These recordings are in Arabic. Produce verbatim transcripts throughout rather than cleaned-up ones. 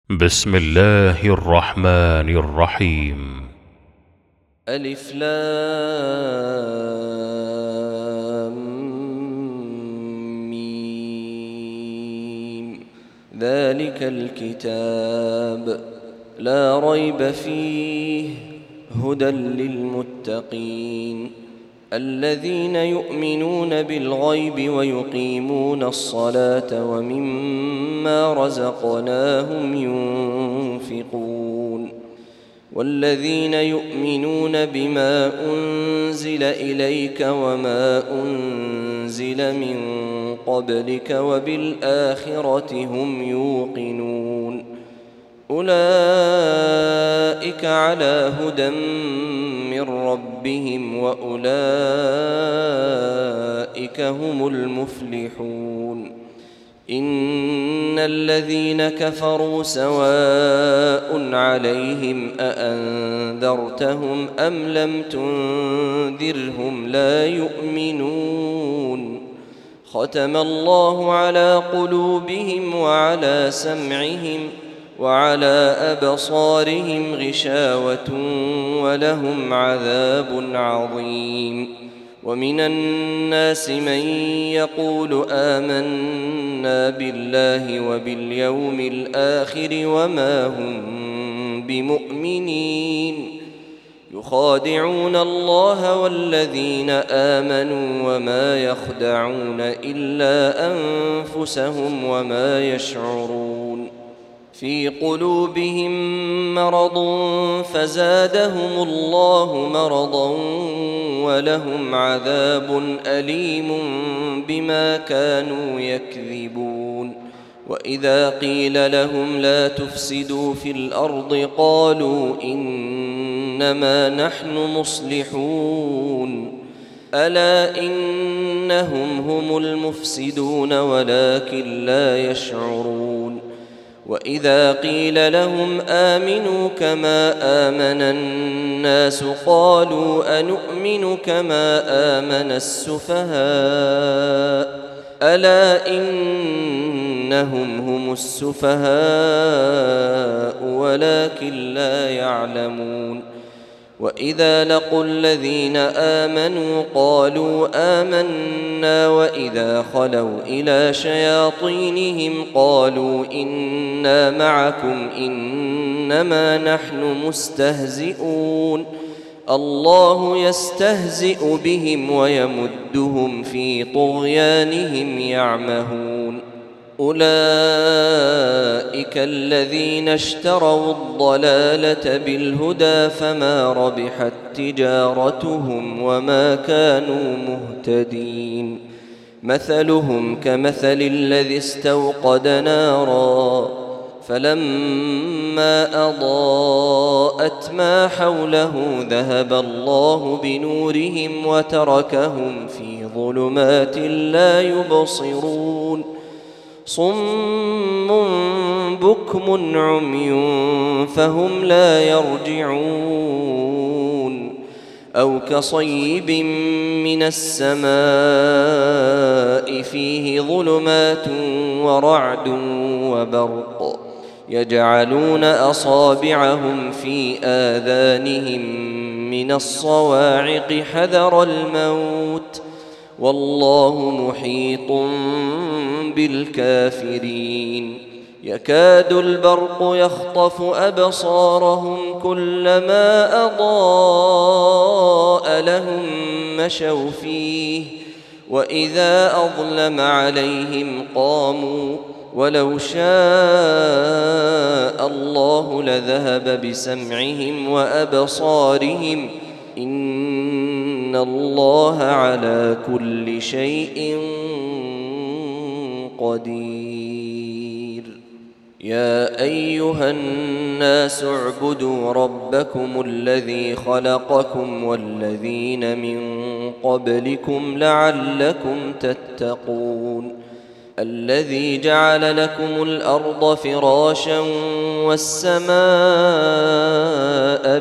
بسم الله الرحمن الرحيم. ألف لام ميم. ذلك الكتاب لا ريب فيه هدى للمتقين الذين يؤمنون بالغيب ويقيمون الصلاة ومما رزقناهم ينفقون والذين يؤمنون بما أنزل إليك وما أنزل من قبلك وبالآخرة هم يوقنون أولئك على هدى من ربهم وأولئك هم المفلحون إن الذين كفروا سواء عليهم أأنذرتهم أم لم تنذرهم لا يؤمنون ختم الله على قلوبهم وعلى سمعهم وعلى أبصارهم غشاوة ولهم عذاب عظيم ومن الناس من يقول آمنا بالله وباليوم الآخر وما هم بمؤمنين يخادعون الله والذين آمنوا وما يخدعون إلا أنفسهم وما يشعرون في قلوبهم مرض فزادهم الله مرضا ولهم عذاب أليم بما كانوا يكذبون وإذا قيل لهم لا تفسدوا في الأرض قالوا إنما نحن مصلحون ألا إنهم هم المفسدون ولكن لا يشعرون وإذا قيل لهم آمنوا كما آمن الناس قالوا أنؤمن كما آمن السفهاء ألا إنهم هم السفهاء ولكن لا يعلمون وإذا لقوا الذين آمنوا قالوا آمنا وإذا خلوا إلى شياطينهم قالوا إنا معكم إنما نحن مستهزئون الله يستهزئ بهم ويمدهم في طغيانهم يعمهون أولئك الذين اشتروا الضلالة بالهدى فما ربحت تجارتهم وما كانوا مهتدين مثلهم كمثل الذي استوقد نارا فلما أضاءت ما حوله ذهب الله بنورهم وتركهم في ظلمات لا يبصرون صم بكم عمي فهم لا يرجعون أو كصيب من السماء فيه ظلمات ورعد وبرق يجعلون أصابعهم في آذانهم من الصواعق حذر الموت والله محيط بالكافرين يكاد البرق يخطف أبصارهم كلما أضاء لهم مشوا فيه وإذا أظلم عليهم قاموا ولو شاء الله لذهب بسمعهم وأبصارهم إن الله على كل شيء قدير يا أيها الناس اعبدوا ربكم الذي خلقكم والذين من قبلكم لعلكم تتقون الذي جعل لكم الأرض فراشا والسماء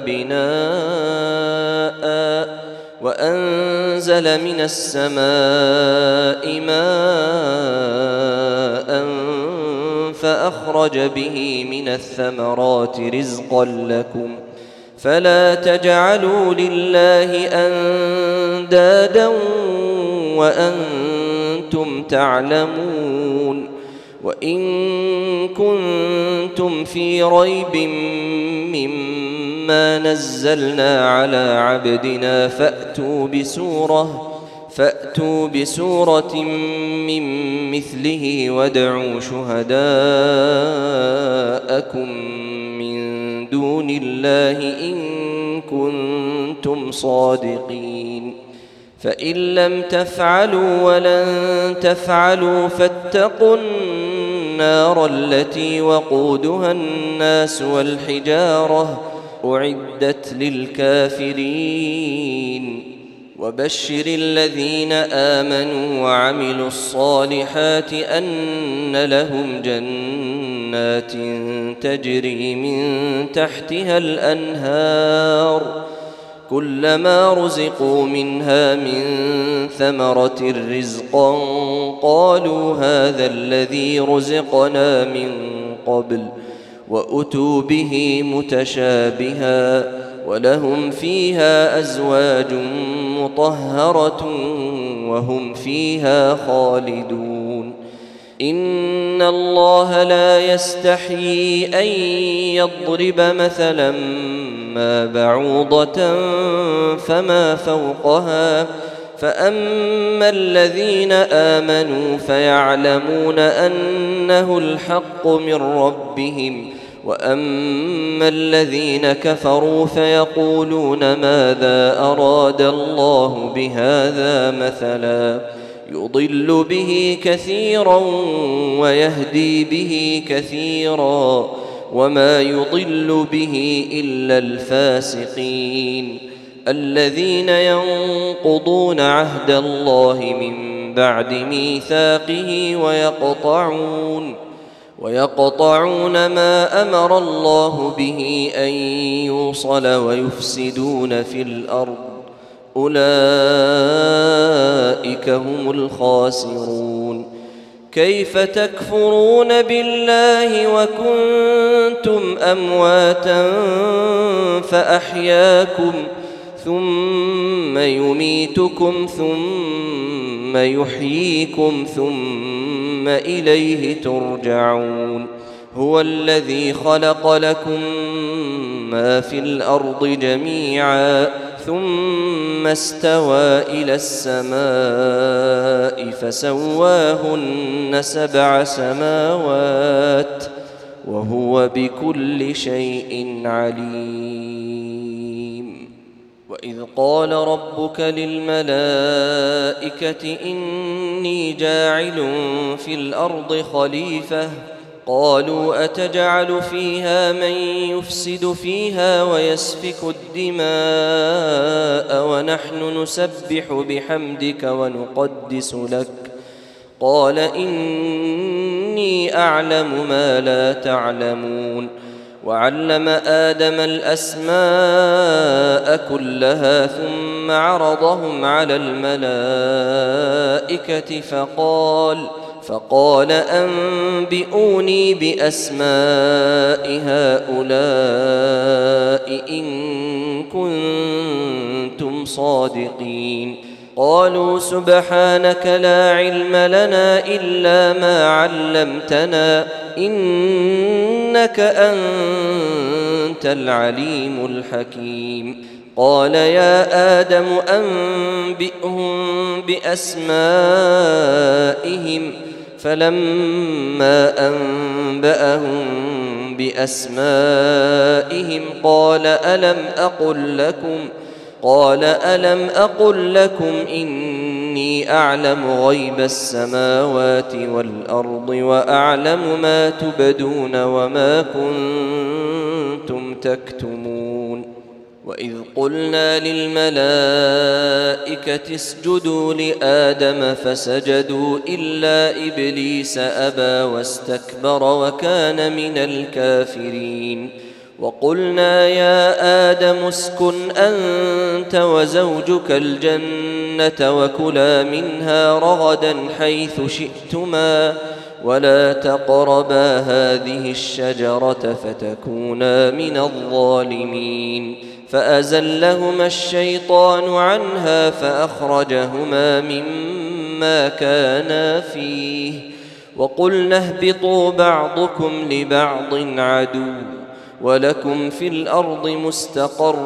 بناء وأنزل من السماء ماء فأخرج به من الثمرات رزقا لكم فلا تجعلوا لله أندادا وأنتم تعلمون وإن كنتم في ريب مما نزلنا على عبدنا فأتوا بسورة فأتوا بسورة من مثله وادعوا شهداءكم من دون الله إن كنتم صادقين فإن لم تفعلوا ولن تفعلوا فاتقوا النار التي وقودها الناس والحجارة أعدت للكافرين وبشر الذين آمنوا وعملوا الصالحات أن لهم جنات تجري من تحتها الأنهار كلما رزقوا منها من ثمرة رزقا قالوا هذا الذي رزقنا من قبل وأتوا به متشابها ولهم فيها أزواج مطهرة وهم فيها خالدون إن الله لا يستحيي أن يضرب مثلا ما بعوضة فما فوقها فأما الذين آمنوا فيعلمون أنه الحق من ربهم وأما الذين كفروا فيقولون ماذا أراد الله بهذا مثلا يضل به كثيرا ويهدي به كثيرا وما يضل به إلا الفاسقين الذين ينقضون عهد الله من بعد ميثاقه ويقطعون ويقطعون ما أمر الله به أن يوصل ويفسدون في الأرض أولئك هم الخاسرون كيف تكفرون بالله وكنتم أمواتا فأحياكم ثم يميتكم ثم يحييكم ثم إليه ترجعون هو الذي خلق لكم ما في الأرض جميعا ثم استوى إلى السماء فسواهن سبع سماوات وهو بكل شيء عليم وإذ قال ربك للملائكة إني جاعل في الأرض خليفة قالوا أتجعل فيها من يفسد فيها ويسفك الدماء ونحن نسبح بحمدك ونقدس لك قال إني أعلم ما لا تعلمون وعلم آدم الأسماء كلها ثم عرضهم على الملائكة فقال فقال أنبئوني بأسماء هؤلاء إن كنتم صادقين قالوا سبحانك لا علم لنا إلا ما علمتنا إنك أنت العليم الحكيم قال يا آدم أنبئهم بأسمائهم فلما أنبأهم بأسمائهم قال ألم أقل لكم قال ألم أقل لكم إني أعلم غيب السماوات والأرض وأعلم ما تبدون وما كنتم تكتمون وإذ قلنا للملائكة اسجدوا لآدم فسجدوا إلا إبليس أبى واستكبر وكان من الكافرين وقلنا يا آدم اسكن أنت وزوجك الجنة وكلا منها رغدا حيث شئتما ولا تقربا هذه الشجرة فتكونا من الظالمين فأزلهما الشيطان عنها فأخرجهما مما كانا فيه وقلنا اهبطوا بعضكم لبعض عدو ولكم في الأرض مستقر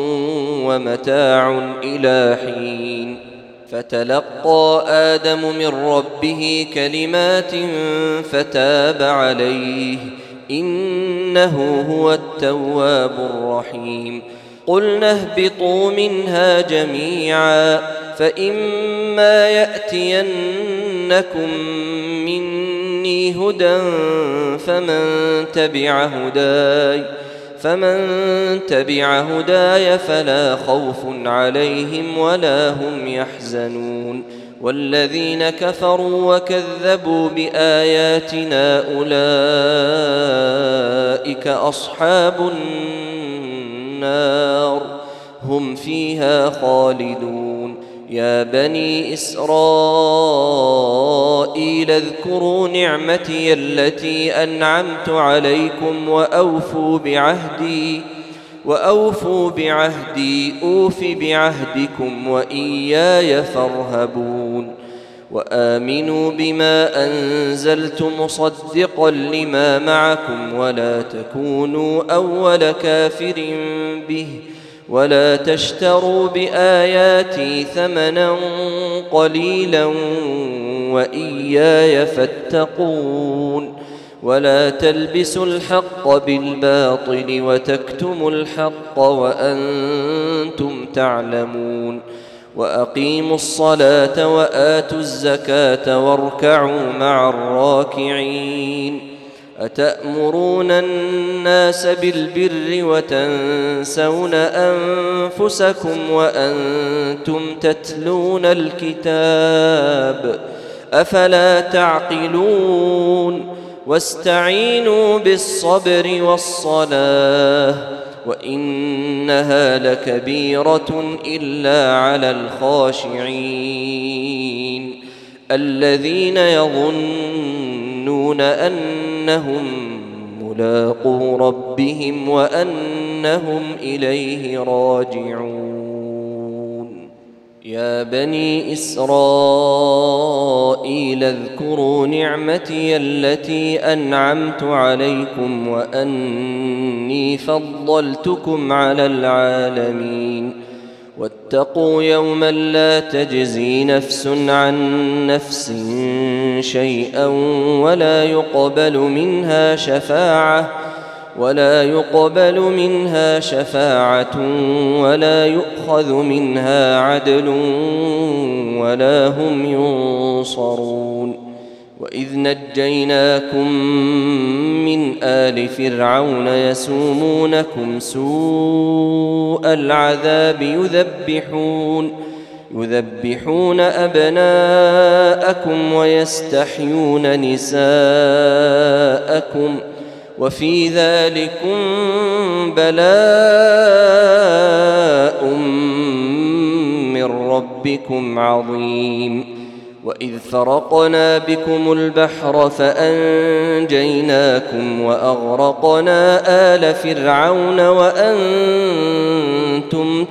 ومتاع إلى حين فتلقى آدم من ربه كلمات فتاب عليه إنه هو التواب الرحيم قلنا اهبطوا منها جميعا فإما يأتينكم مني هدى فمن تبع هداي فمن تبع هداي فلا خوف عليهم ولا هم يحزنون والذين كفروا وكذبوا بآياتنا أولئك أصحاب النار هم فيها خالدون يا بني إسرائيل اذكروا نعمتي التي أنعمت عليكم وأوفوا بعهدي وأوفوا بعهدي أوف بعهدكم وإياي فارهبون وآمنوا بما أنزلت مصدقا لما معكم ولا تكونوا أول كافر به ولا تشتروا بآياتي ثمنا قليلا وإياي فاتقون ولا تلبسوا الحق بالباطل وتكتموا الحق وأنتم تعلمون وأقيموا الصلاة وآتوا الزكاة واركعوا مع الراكعين أتأمرون الناس بالبر وتنسون أنفسكم وأنتم تتلون الكتاب أفلا تعقلون واستعينوا بالصبر والصلاة وإنها لكبيرة إلا على الخاشعين الذين يظنون أنهم ملاقو ربهم وأنهم إليه راجعون يا بني إسرائيل اذكروا نعمتي التي أنعمت عليكم وأني فضلتكم على العالمين واتقوا يوما لا تجزي نفس عن نفس شيئا ولا يقبل منها شفاعة ولا يقبل منها شفاعة ولا يؤخذ منها عدل ولا هم ينصرون وإذ نجيناكم من آل فرعون يسومونكم سوء العذاب يذبحون يذبحون أبناءكم ويستحيون نساءكم وفي ذلكم بلاء من ربكم عظيم وإذ فرقنا بكم البحر فأنجيناكم وأغرقنا آل فرعون وأنتم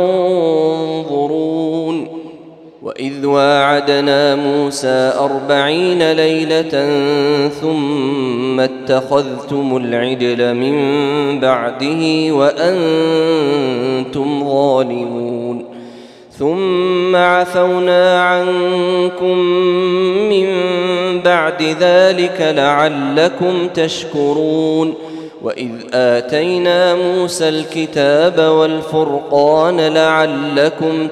تنظرون وإذ واعدنا موسى أربعين ليلة ثم اتخذتم العجل من بعده وأنتم ظالمون ثم عفونا عنكم من بعد ذلك لعلكم تشكرون وإذ آتينا موسى الكتاب والفرقان لعلكم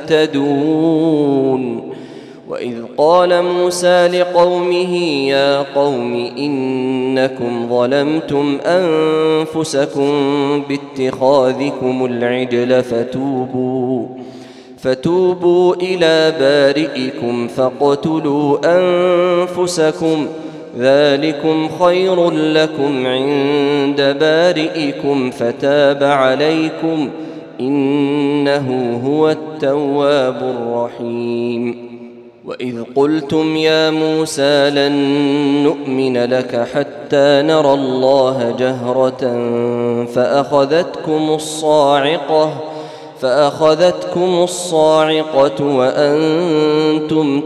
تهتدون وإذ قال موسى لقومه يا قوم إنكم ظلمتم أنفسكم باتخاذكم العجل فتوبوا فتوبوا إلى بارئكم فاقتلوا أنفسكم ذلكم خير لكم عند بارئكم فتاب عليكم إنه هو التواب الرحيم وإذ قلتم يا موسى لن نؤمن لك حتى نرى الله جهرة فأخذتكم الصاعقة فأخذتكم الصاعقة وأنتم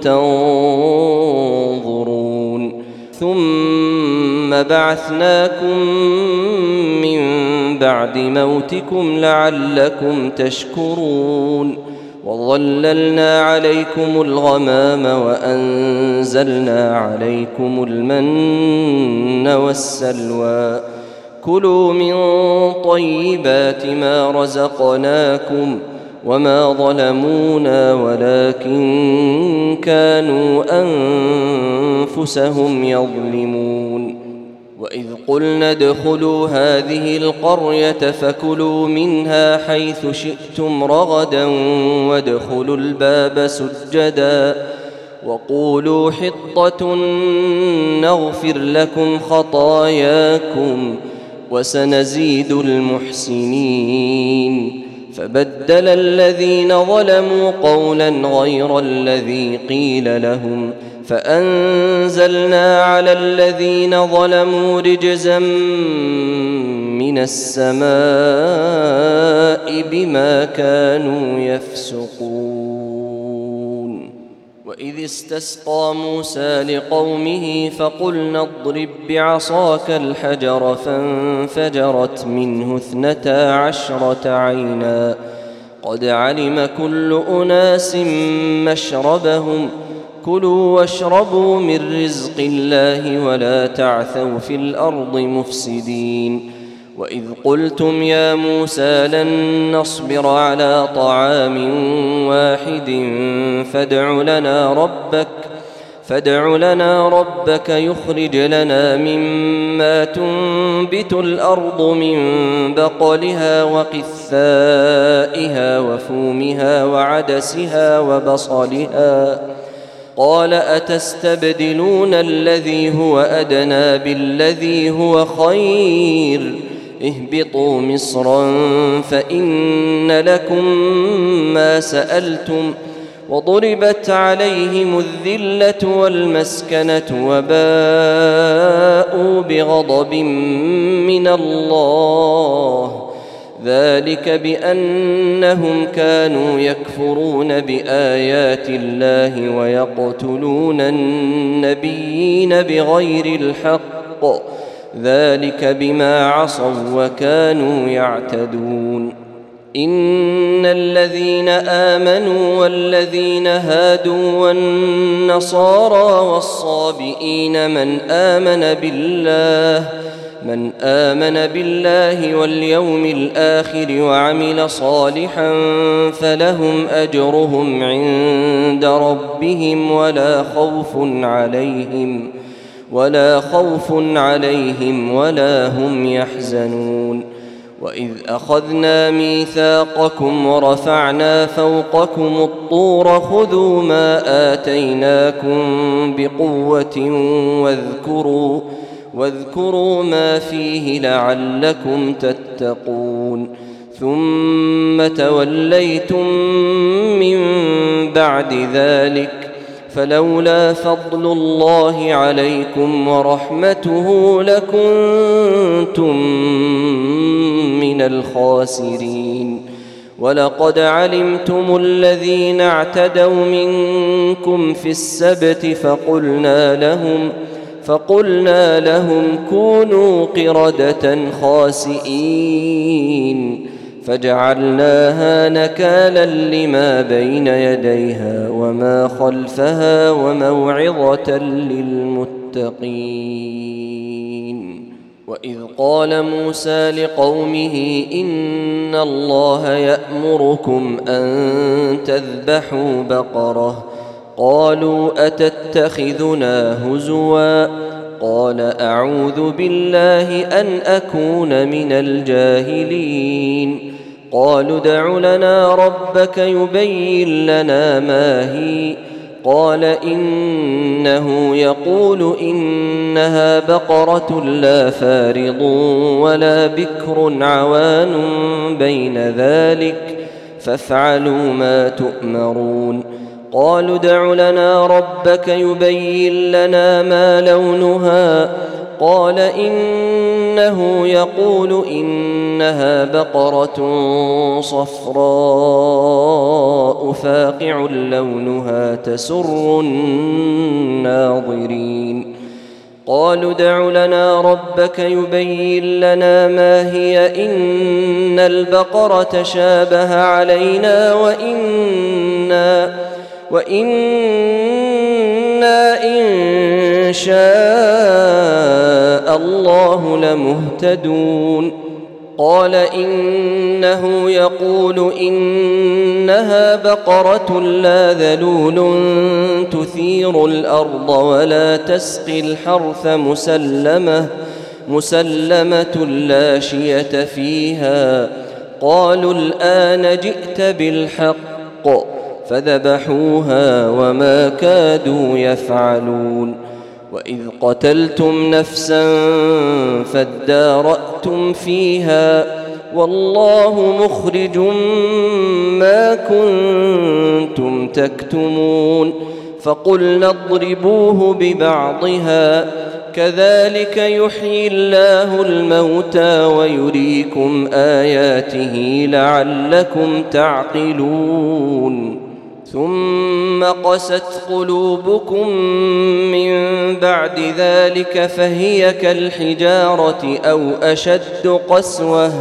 تنظرون ثم بعثناكم من بعد موتكم لعلكم تشكرون وظللنا عليكم الغمام وأنزلنا عليكم المن والسلوى كلوا من طيبات ما رزقناكم وما ظلمونا ولكن كانوا أنفسهم يظلمون وإذ قلنا ادخلوا هذه القرية فكلوا منها حيث شئتم رغدا وادخلوا الباب سجدا وقولوا حطة نغفر لكم خطاياكم وسنزيد المحسنين فبدل الذين ظلموا قولا غير الذي قيل لهم فأنزلنا على الذين ظلموا رجزا من السماء بما كانوا يفسقون وإذ استسقى موسى لقومه فقلنا اضرب بعصاك الحجر فانفجرت منه اثنتا عشرة عينا قد علم كل أناس مشربهم كلوا واشربوا من رزق الله ولا تعثوا في الأرض مفسدين وإذ قلتم يا موسى لن نصبر على طعام واحد فادع لنا ربك فادع لنا ربك يخرج لنا مما تنبت الأرض من بقلها وقثائها وفومها وعدسها وبصلها قال أتستبدلون الذي هو أدنى بالذي هو خير اهبطوا مصرا فإن لكم ما سألتم وضربت عليهم الذلة والمسكنة وباءوا بغضب من الله ذلك بأنهم كانوا يكفرون بآيات الله ويقتلون النبيين بغير الحق ذلك بما عصوا وكانوا يعتدون إن الذين آمنوا والذين هادوا والنصارى والصابئين من آمن بالله من آمن بالله واليوم الآخر وعمل صالحا فلهم أجرهم عند ربهم ولا خوف عليهم ولا خوف عليهم ولا هم يحزنون وإذ أخذنا ميثاقكم ورفعنا فوقكم الطور خذوا ما آتيناكم بقوة واذكروا واذكروا ما فيه لعلكم تتقون ثم توليتم من بعد ذلك فلولا فضل الله عليكم ورحمته لكنتم من الخاسرين ولقد علمتم الذين اعتدوا منكم في السبت فقلنا لهم فقلنا لهم كونوا قردة خاسئين فجعلناها نكالا لما بين يديها وما خلفها وموعظة للمتقين وإذ قال موسى لقومه إن الله يأمركم أن تذبحوا بقرة قالوا أتتخذنا هزوا قال أعوذ بالله أن أكون من الجاهلين قالوا ادع لنا ربك يبين لنا ما هي قال إنه يقول إنها بقرة لا فارض ولا بكر عوان بين ذلك فافعلوا ما تؤمرون قالوا ادع لنا ربك يبين لنا ما لونها قال إنه يقول إنها بقرة صفراء فاقع لونها تسر الناظرين قالوا ادع لنا ربك يبين لنا ما هي إن البقرة شابه علينا وإنا وإنا إن شاء الله لمهتدون قال إنه يقول إنها بقرة لا ذلول تثير الأرض ولا تسقي الحرث مسلمة مسلمة لا شية فيها قالوا الآن جئت بالحق فذبحوها وما كادوا يفعلون وإذ قتلتم نفسا فادارأتم فيها والله مخرج ما كنتم تكتمون فقلنا اضربوه ببعضها كذلك يحيي الله الموتى ويريكم آياته لعلكم تعقلون ثم قست قلوبكم من بعد ذلك فهي كالحجارة أو أشد قسوة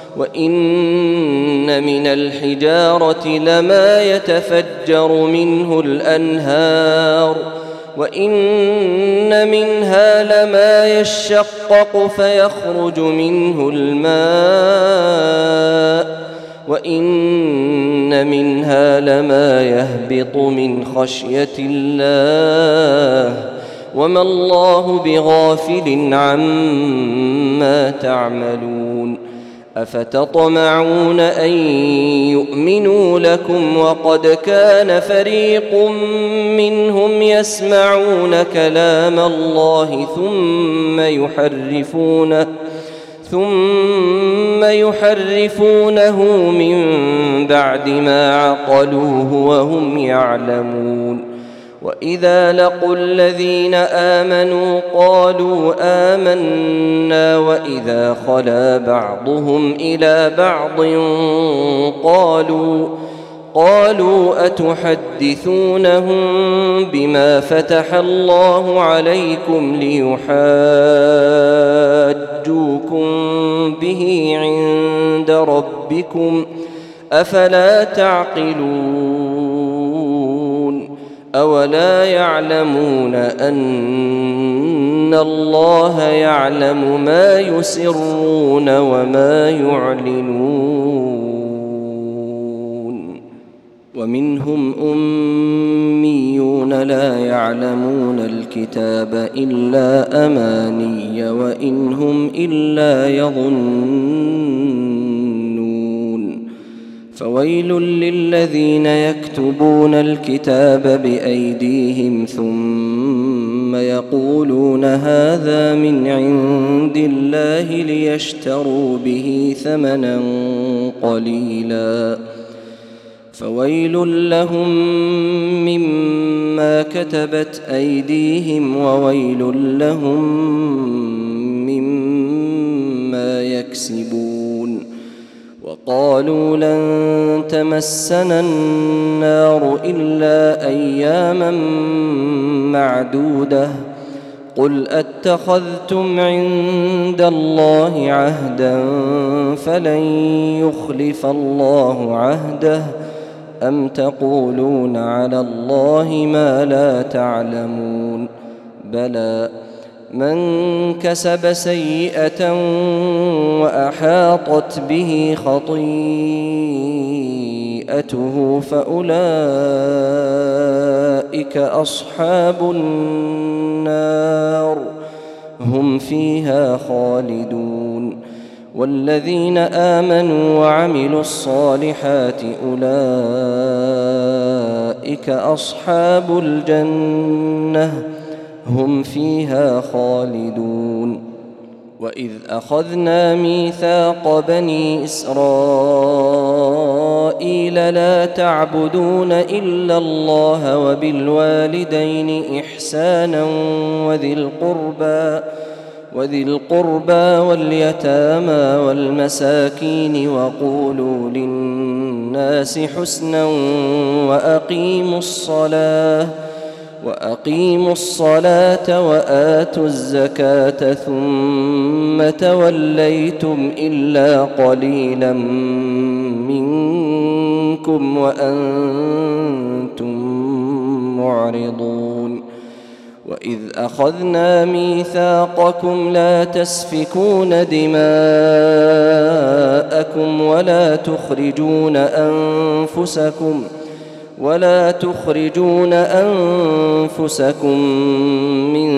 وإن من الحجارة لما يتفجر منه الأنهار وإن منها لما يشقق فيخرج منه الماء وإن منها لما يهبط من خشية الله وما الله بغافل عما تعملون أفتطمعون أن يؤمنوا لكم وقد كان فريق منهم يسمعون كلام الله ثم يحرفونه ثم يحرفونه من بعد ما عقلوه وهم يعلمون وإذا لقوا الذين آمنوا قالوا آمنا وإذا خلا بعضهم إلى بعض قالوا قالوا أتحدثونهم بما فتح الله عليكم ليحاجوكم به عند ربكم أفلا تعقلون أولا يعلمون أن الله يعلم ما يسرون وما يعلنون ومنهم أميون لا يعلمون الكتاب إلا أماني وإن هم إلا يظنون فويل للذين يكتبون الكتاب بأيديهم ثم يقولون هذا من عند الله ليشتروا به ثمنا قليلا فويل لهم مما كتبت أيديهم وويل لهم مما يكسبون وقالوا لن تمسنا النار إلا أياما معدودة قل أتخذتم عند الله عهدا فلن يخلف الله عهده أم تقولون على الله ما لا تعلمون بلى من كسب سيئة وأحاطت به خطيئته فأولئك أصحاب النار هم فيها خالدون والذين آمنوا وعملوا الصالحات أولئك أصحاب الجنة هم فيها خالدون وإذ أخذنا ميثاق بني إسرائيل إسرائيل لا تعبدون إلا الله وبالوالدين إحسانا وذي القربى وذي القربى واليتامى والمساكين وقولوا للناس حسنا وأقيموا الصلاة وأقيموا الصلاة وآتوا الزكاة ثم توليتم إلا قليلا منكم وأنتم معرضون وإذ أخذنا ميثاقكم لا تسفكون دماءكم ولا تخرجون أنفسكم ولا تخرجون أنفسكم من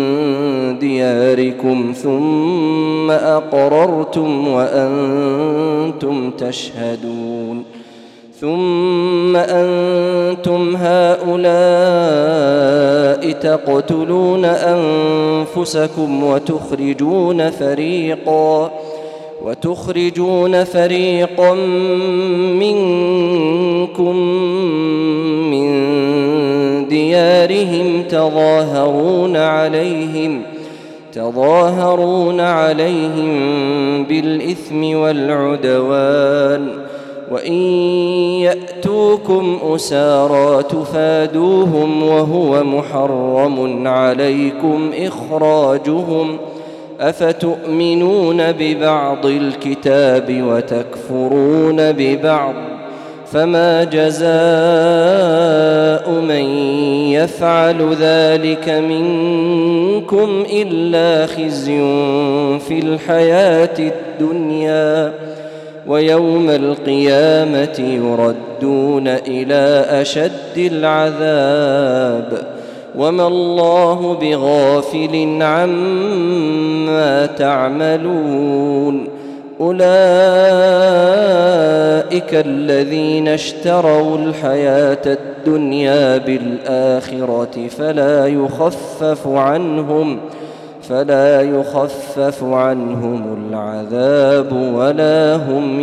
دياركم ثم أقررتم وأنتم تشهدون ثم أنتم هؤلاء تقتلون أنفسكم وتخرجون فريقا وتخرجون فريقا منكم من ديارهم تظاهرون عليهم تظاهرون عليهم بالإثم والعدوان وإن يأتوكم أسارى تفادوهم وهو محرم عليكم إخراجهم أفتؤمنون ببعض الكتاب وتكفرون ببعض فما جزاء من يفعل ذلك منكم إلا خزي في الحياة الدنيا ويوم القيامة يردون إلى أشد العذاب وما الله بغافل عما تعملون أولئك الذين اشتروا الحياة الدنيا بالآخرة فلا يخفف عنهم فلا يخفف عنهم العذاب ولا هم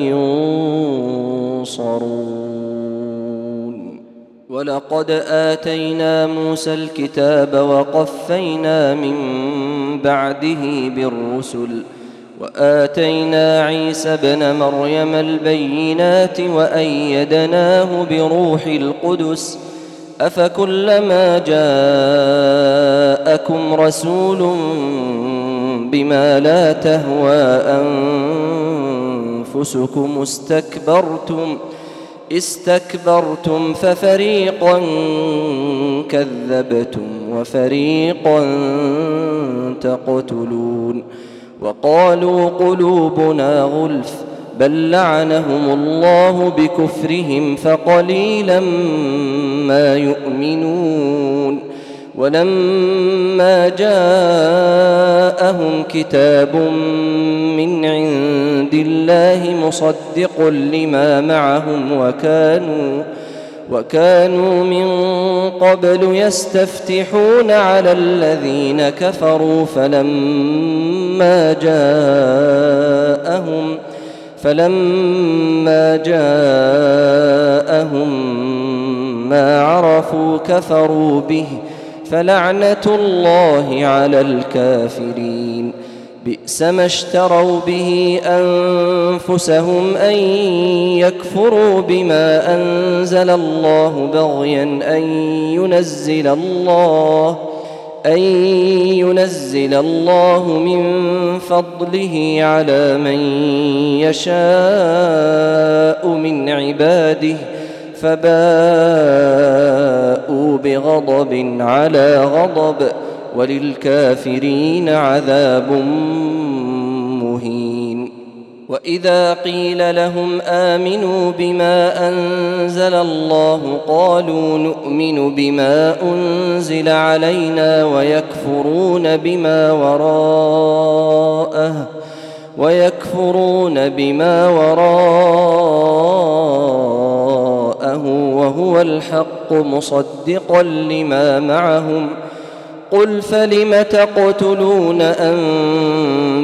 ينصرون ولقد آتينا موسى الكتاب وقفينا من بعده بالرسل وآتينا عيسى ابن مريم البينات وأيدناه بروح القدس أفكلما جاءكم رسول بما لا تهوى أنفسكم استكبرتم استكبرتم ففريقا كذبتم وفريقا تقتلون وقالوا قلوبنا غلف بل لعنهم الله بكفرهم فقليلا ما يؤمنون ولما جاءهم كتاب من عند الله مصدق لما معهم وكانوا وكانوا من قبل يستفتحون على الذين كفروا فلما جاءهم فلما جاءهم ما عرفوا كفروا به فلعنة الله على الكافرين بئس ما اشتروا به أنفسهم أن يكفروا بما أنزل الله بغيا أن ينزل الله أن ينزل الله من فضله على من يشاء من عباده فباءوا بغضب على غضب وللكافرين عذاب مهين وإذا قيل لهم آمنوا بما أنزل الله قالوا نؤمن بما أنزل علينا ويكفرون بما وراءه ويكفرون بما وراءه وهو الحق مصدقا لما معهم قل فلم تقتلون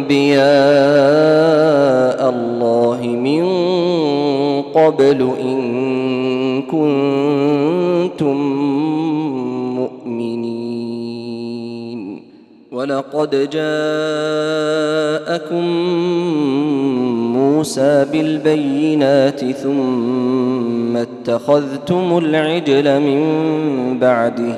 أنبياء الله من قبل إن ولقد جاءكم موسى بالبينات ثم اتخذتم العجل من بعده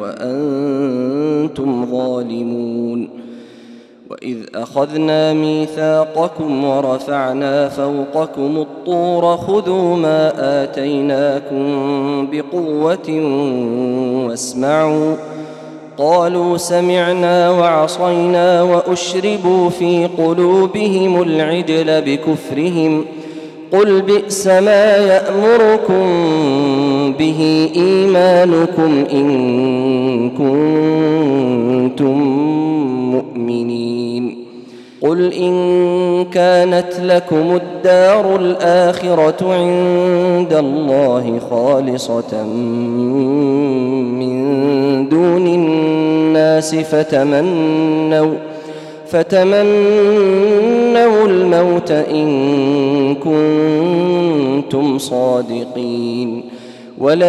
وأنتم ظالمون وإذ أخذنا ميثاقكم ورفعنا فوقكم الطور خذوا ما آتيناكم بقوة واسمعوا قالوا سمعنا وعصينا وأشربوا في قلوبهم العجل بكفرهم قل بئس ما يأمركم به إيمانكم إن كنتم مؤمنين قل إن كانت لكم الدار الآخرة عند الله خالصة من دون الناس فتمنوا فتمنوا الموت إن كنتم صادقين ولن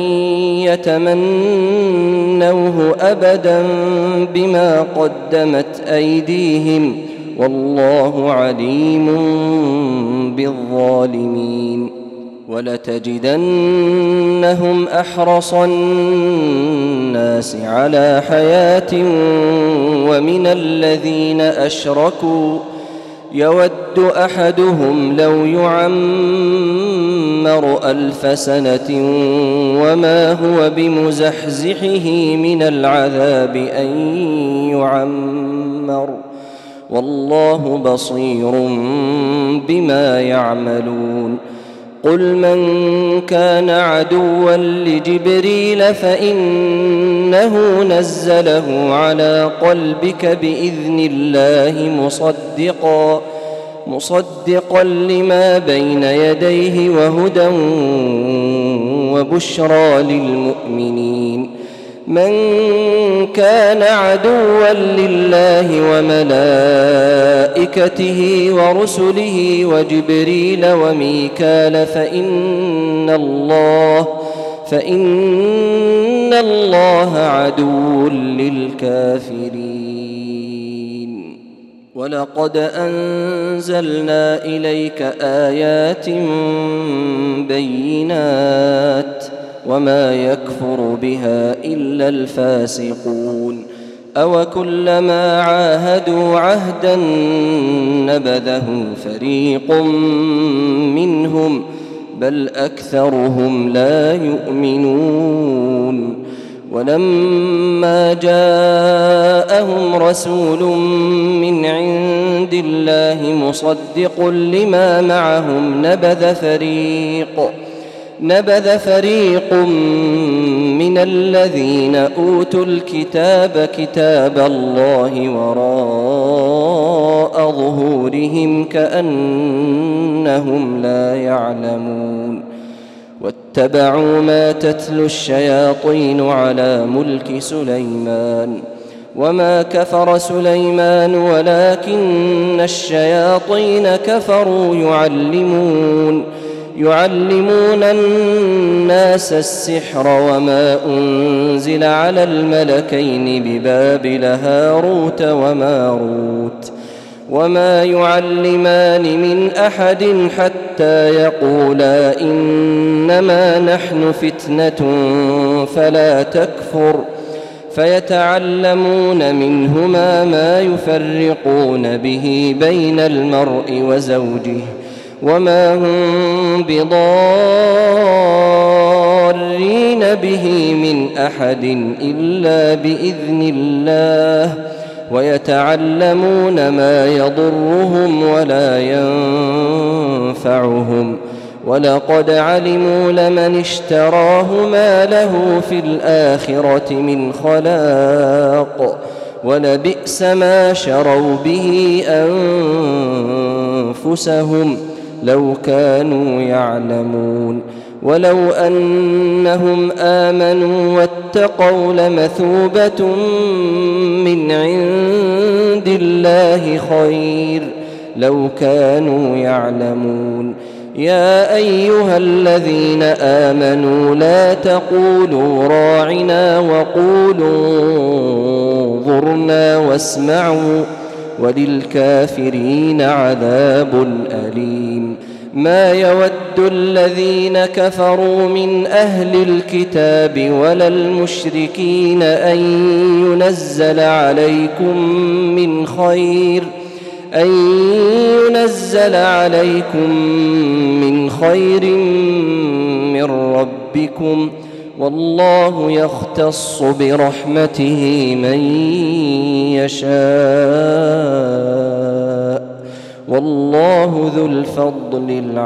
يتمنوه أبدا بما قدمت أيديهم والله عليم بالظالمين ولتجدنهم أحرص الناس على حياة ومن الذين أشركوا يود أحدهم لو يعمر ألف سنة وما هو بمزحزحه من العذاب أن يعمر والله بصير بما يعملون قل من كان عدوا لجبريل فإنه نزله على قلبك بإذن الله مصدقا مصدقا لما بين يديه وهدى وبشرى للمؤمنين من كان عدوا لله وملائكته ورسله وجبريل وميكال فإن الله فإن الله عدو للكافرين ولقد أنزلنا إليك آيات بينات وما يكفر بها إلا الفاسقون أوكلما عاهدوا عهدا نبذه فريق منهم بل أكثرهم لا يؤمنون ولما جاءهم رسول من عند الله مصدق لما معهم نبذ فريق نبذ فريق من الذين أوتوا الكتاب كتاب الله وراء ظهورهم كأنهم لا يعلمون واتبعوا ما تتلو الشياطين على ملك سليمان وما كفر سليمان ولكن الشياطين كفروا يعلمون يعلمون الناس السحر وما أنزل على الملكين ببابل هاروت وماروت وما يعلمان من أحد حتى يقولا إنما نحن فتنة فلا تكفر فيتعلمون منهما ما يفرقون به بين المرء وزوجه وما هم بضارين به من أحد إلا بإذن الله ويتعلمون ما يضرهم ولا ينفعهم ولقد علموا لمن اشتراه ما له في الآخرة من خلاق ولبئس ما شروا به أنفسهم لو كانوا يعلمون ولو أنهم آمنوا واتقوا لمثوبة من عند الله خير لو كانوا يعلمون يا أيها الذين آمنوا لا تقولوا راعنا وقولوا انظرنا واسمعوا وللكافرين عذاب أليم. ما يود الذين كفروا من أهل الكتاب ولا المشركين أن ينزل عليكم من خير أن ينزل عليكم من خير من ربكم والله يختص برحمته من يشاء والله ذو الفضل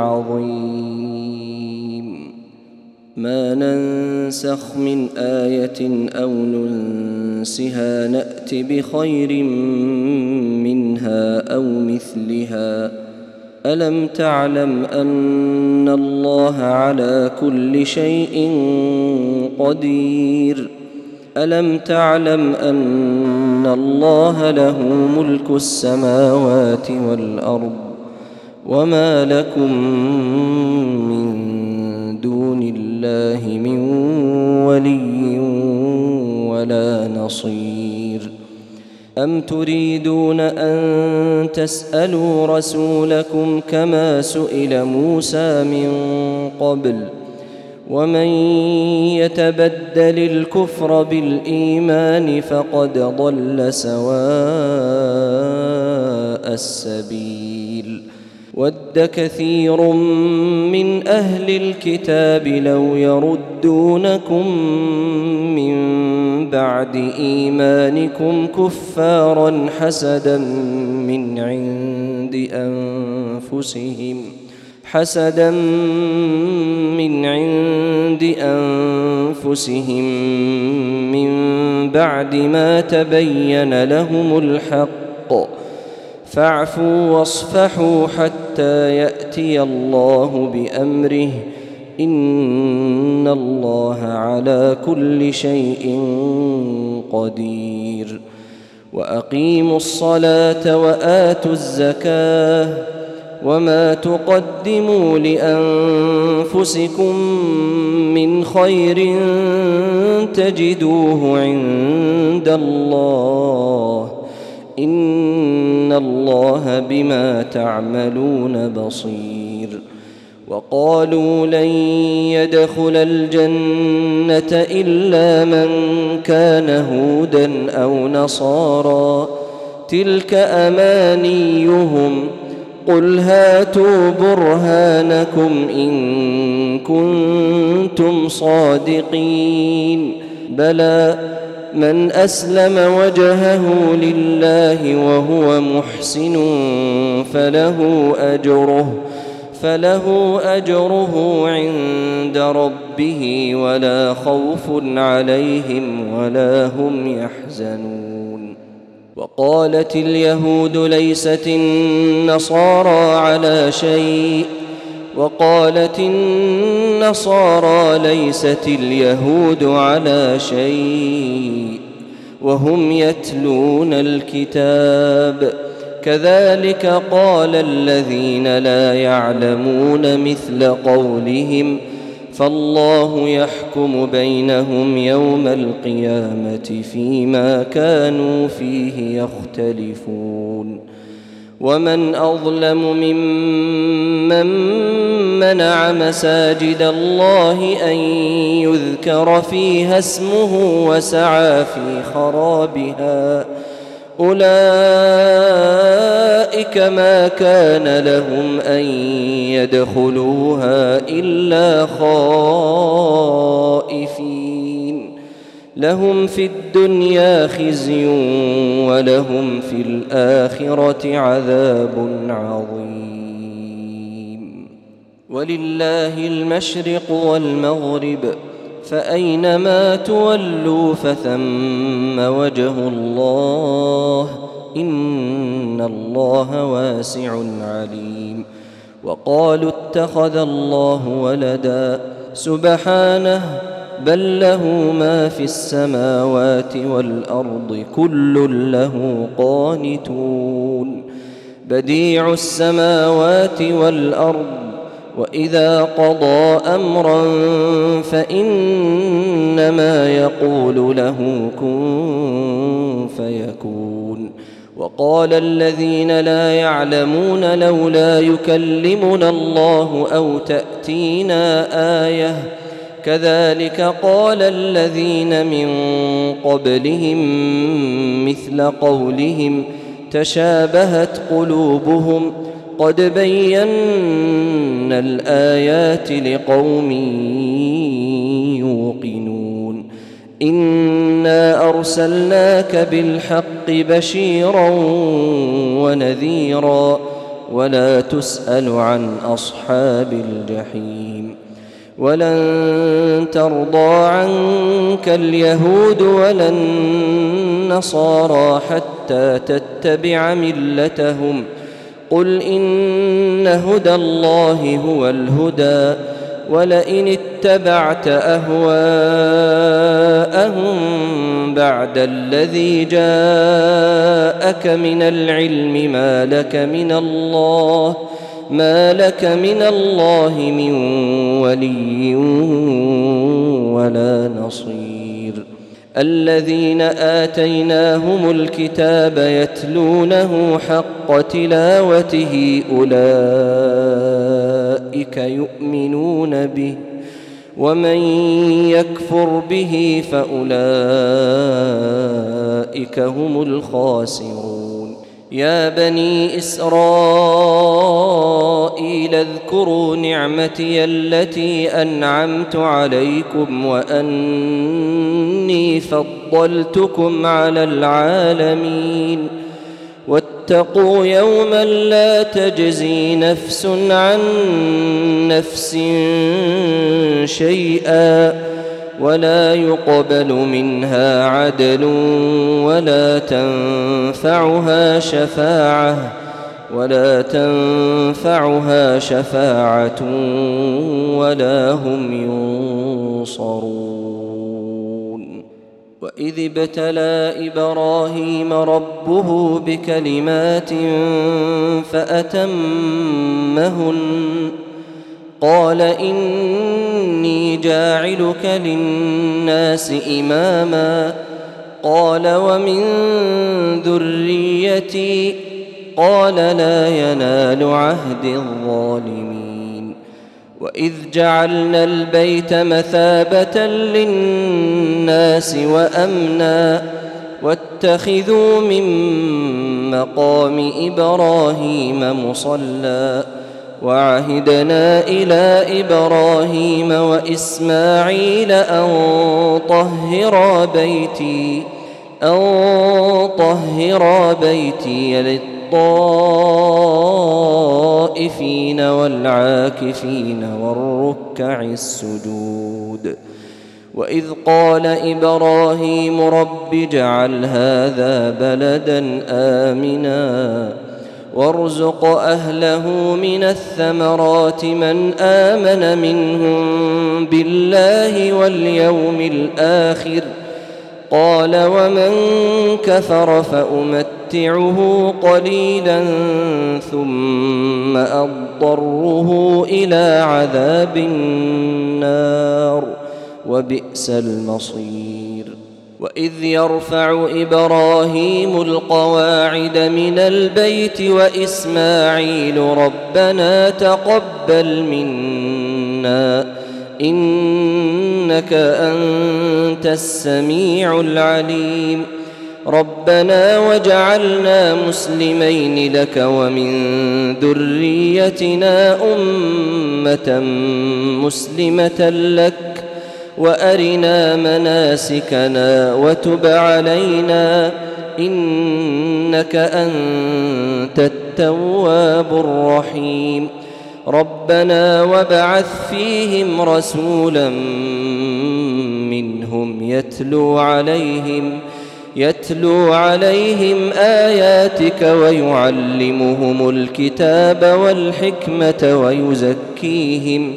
العظيم. ما ننسخ من آية أو ننسها نأت بخير منها أو مثلها. ألم تعلم أن الله على كل شيء قدير؟ ألم تعلم أن الله له ملك السماوات والأرض وما لكم من دون الله من ولي ولا نصير. أم تريدون أن تسألوا رسولكم كما سئل موسى من قبل ومن يتبدل الكفر بالإيمان فقد ضل سواء السبيل. ود كثير من أهل الكتاب لو يردونكم من بعد إيمانكم كفارا حسدا من عند أنفسهم حسدا من عند أنفسهم من بعد ما تبين لهم الحق فاعفوا واصفحوا حتى يأتي الله بأمره إن الله على كل شيء قدير. وأقيموا الصلاة وآتوا الزكاة وما تقدموا لأنفسكم من خير تجدوه عند الله إن الله بما تعملون بصير. وقالوا لن يدخل الجنة إلا من كان هودا أو نصارى تلك أمانيهم قل هاتوا برهانكم إن كنتم صادقين بلى من أسلم وجهه لله وهو محسن فله أجره فله أجره عند ربه ولا خوف عليهم ولا هم يحزنون. وقالت اليهود ليست النصارى على شيء وقالت النصارى ليست اليهود على شيء وهم يتلون الكتاب كذلك قال الذين لا يعلمون مثل قولهم فالله يحكم بينهم يوم القيامة فيما كانوا فيه يختلفون. ومن أظلم ممن منع مساجد الله أن يذكر فيها اسمه وسعى في خرابها أولئك ما كان لهم أن يدخلوها إلا خائفين لهم في الدنيا خزي ولهم في الآخرة عذاب عظيم. ولله المشرق والمغرب فأينما تولوا فثم وجه الله إن الله واسع عليم. وقالوا اتخذ الله ولدا سبحانه بل له ما في السماوات والأرض كل له قانتون بديع السماوات والأرض وإذا قضى أمرا فإنما يقول له كن فيكون. وقال الذين لا يعلمون لولا يكلمنا الله أو تأتينا آية كذلك قال الذين من قبلهم مثل قولهم تشابهت قلوبهم قد بينا الآيات لقوم يوقنون. إنا أرسلناك بالحق بشيرا ونذيرا ولا تسأل عن أصحاب الجحيم. ولن ترضى عنك اليهود ولا النصارى حتى تتبع ملتهم قل إن هدى الله هو الهدى ولئن اتبعت أهواءهم بعد الذي جاءك من العلم ما لك من الله ما لك من الله من ولي ولا نصير. الذين آتيناهم الكتاب يتلونه حق تلاوته أولئك يؤمنون به ومن يكفر به فأولئك هم الخاسرون. يا بني إسرائيل اذكروا نعمتي التي أنعمت عليكم وأني فضلتكم على العالمين. واتقوا يوما لا تجزي نفس عن نفس شيئا ولا يقبل منها عدل ولا تنفعها شفاعة ولا تنفعها شفاعة ولا هم ينصرون. وإذ ابتلى إبراهيم ربه بكلمات فأتمهن قال إني جاعلك للناس إماما قال ومن ذريتي قال لا ينال عهد الظالمين. وإذ جعلنا البيت مثابة للناس وأمنا واتخذوا من مقام إبراهيم مصلى وعهدنا إلى إبراهيم وإسماعيل أن طهرا بيتي أن طهرا بيتي للطائفين والعاكفين والركع السجود. وإذ قال إبراهيم رب اجعل هذا بلدا آمنا وارزق أهله من الثمرات من آمن منهم بالله واليوم الآخر قال ومن كفر فأمتعه قليلا ثم أضطره إلى عذاب النار وبئس المصير. وإذ يرفع إبراهيم القواعد من البيت وإسماعيل ربنا تقبل منا إنك أنت السميع العليم ربنا وجعلنا مسلمين لك ومن ذريتنا أمة مسلمة لك وأرنا مناسكنا وتب علينا إنك أنت التواب الرحيم ربنا وابعث فيهم رسولا منهم يتلو عليهم يتلو عليهم آياتك ويعلمهم الكتاب والحكمة ويزكيهم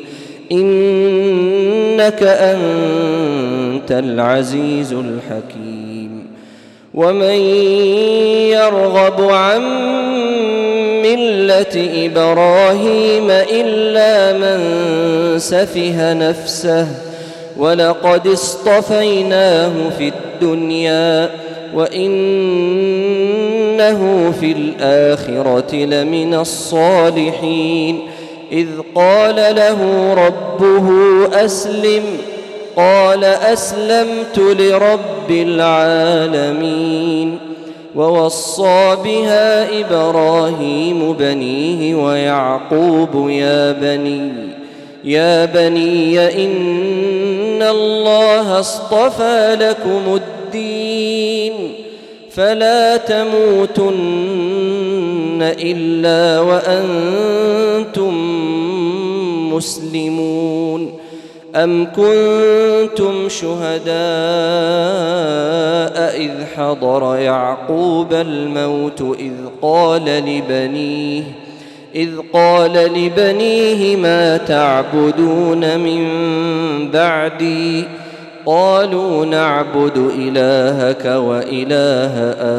إنك أنت العزيز الحكيم. ومن يرغب عن ملة إبراهيم إلا من سفه نفسه ولقد اصطفيناه في الدنيا وإنه في الآخرة لمن الصالحين إذ قال له ربه أسلم قال أسلمت لرب العالمين ووصى بها إبراهيم بنيه ويعقوب يا بني يا بني إن الله اصطفى لكم الدين فلا تموتن إلا وأنتم مسلمون أم كنتم شهداء إذ حضر يعقوب الموت إذ قال لبنيه إذ قال لبنيه ما تعبدون من بعدي قالوا نعبد إلهك وإله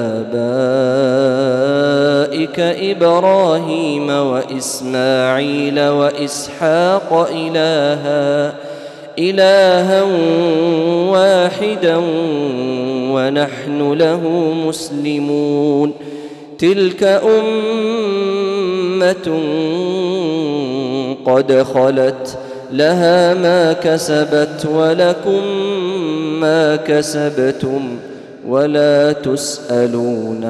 آبائك إبراهيم وإسماعيل وإسحاق إلها إلها واحدا ونحن له مسلمون تلك أمة قد خلت لها ما كسبت ولكم ما كسبتم ولا تسألون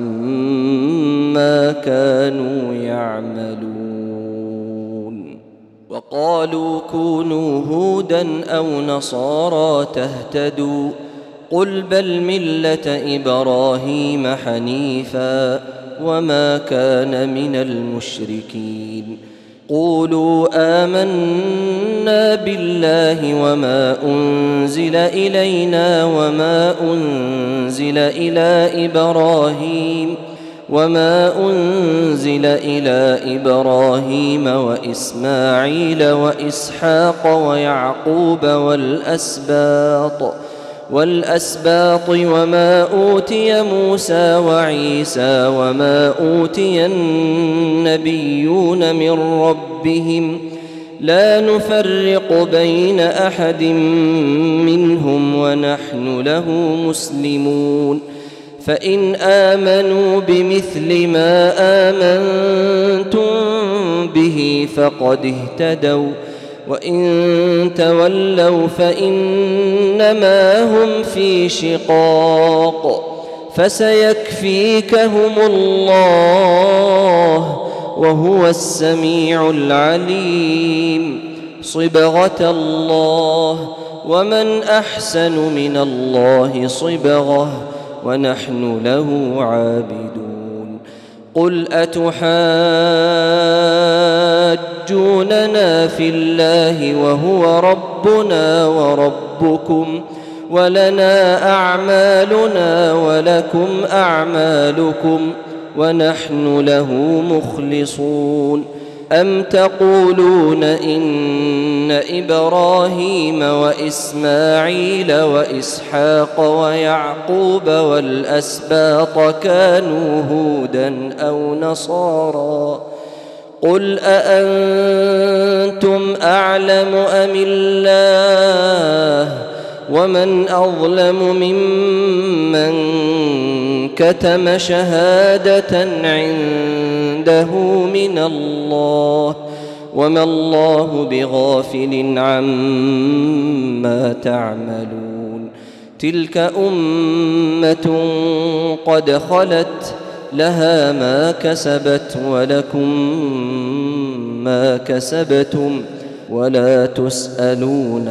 عما كانوا يعملون وقالوا كونوا هودا أو نصارى تهتدوا قل بل ملة إبراهيم حنيفا وما كان من المشركين قولوا آمنا بالله وما أنزل إلينا وما أنزل إلى إبراهيم وما أنزل إلى إبراهيم وإسماعيل وإسحاق ويعقوب والأسباط والأسباط وما أوتي موسى وعيسى وما أوتي النبيون من ربهم لا نفرق بين أحد منهم ونحن له مسلمون فإن آمنوا بمثل ما آمنتم به فقد اهتدوا وإن تولوا فإنما هم في شقاق فسيكفيكهم الله وهو السميع العليم صبغة الله ومن أحسن من الله صبغة ونحن له عابدون قل أتحاجوننا في الله وهو ربنا وربكم ولنا أعمالنا ولكم أعمالكم ونحن له مخلصون أم تقولون إن إبراهيم وإسماعيل وإسحاق ويعقوب والأسباط كانوا هودا أو نصارى قل أأنتم أعلم أم الله ومن أظلم ممن كتم شهادة عنده من الله وما الله بغافل عما تعملون تلك أمة قد خلت لها ما كسبت ولكم ما كسبتم ولا تسألون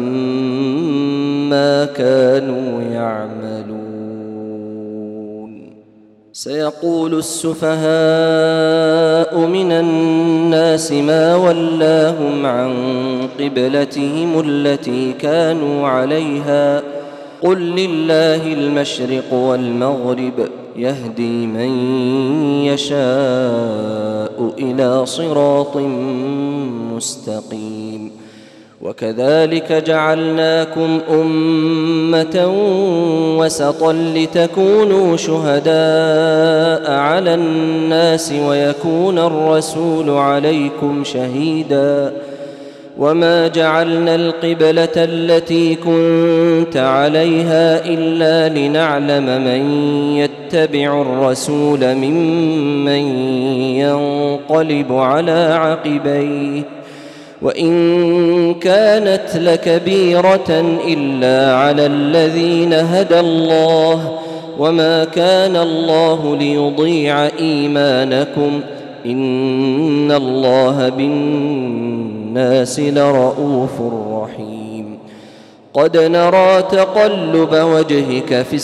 عما كانوا يعملون سيقول السفهاء من الناس ما ولاهم عن قبلتهم التي كانوا عليها قل لله المشرق والمغرب يهدي من يشاء إلى صراط مستقيم وكذلك جعلناكم أمة وسطا لتكونوا شهداء على الناس ويكون الرسول عليكم شهيدا وما جعلنا القبلة التي كنت عليها إلا لنعلم من يتبع الرسول ممن ينقلب على عقبيه وإن كانت لكبيرة إلا على الذين هدى الله وما كان الله ليضيع إيمانكم إن الله بالناس لرؤوف رحيم قد نرى تقلب وجهك في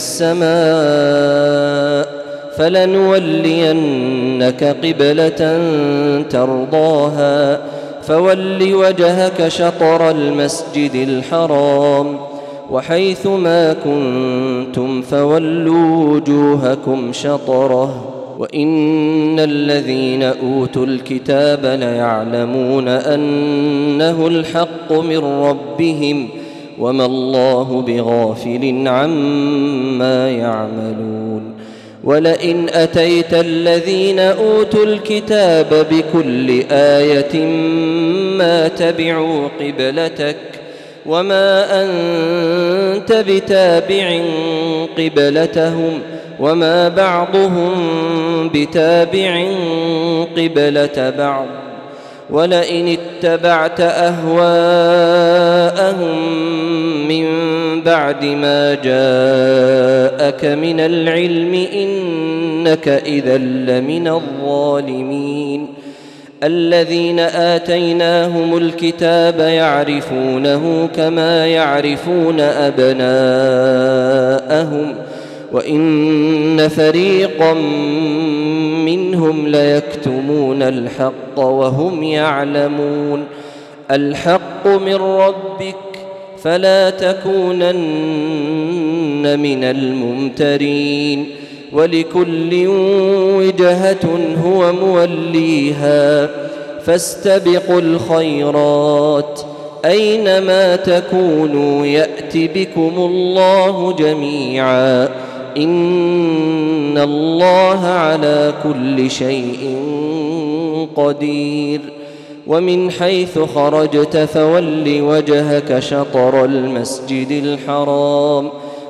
السماء فلنولينك قبلة ترضاها فول وجهك شطر المسجد الحرام وحيث ما كنتم فولوا وجوهكم شطره وإن الذين أوتوا الكتاب ليعلمون أنه الحق من ربهم وما الله بغافل عما يعملون ولئن أتيت الذين أوتوا الكتاب بكل آية ما تبعوا قبلتك وما أنت بتابع قبلتهم وما بعضهم بتابع قبلة بعض ولئن اتبعت أهواءهم من بعد ما جاءك من العلم إنك إذا لمن الظالمين الذين آتيناهم الكتاب يعرفونه كما يعرفون أبناءهم وإن فريقا منهم ليكتمون الحق وهم يعلمون الحق من ربك فلا تكونن من الممترين ولكل وجهة هو موليها فاستبقوا الخيرات أينما تكونوا يأت بكم الله جميعا إن الله على كل شيء قدير ومن حيث خرجت فول وجهك شطر المسجد الحرام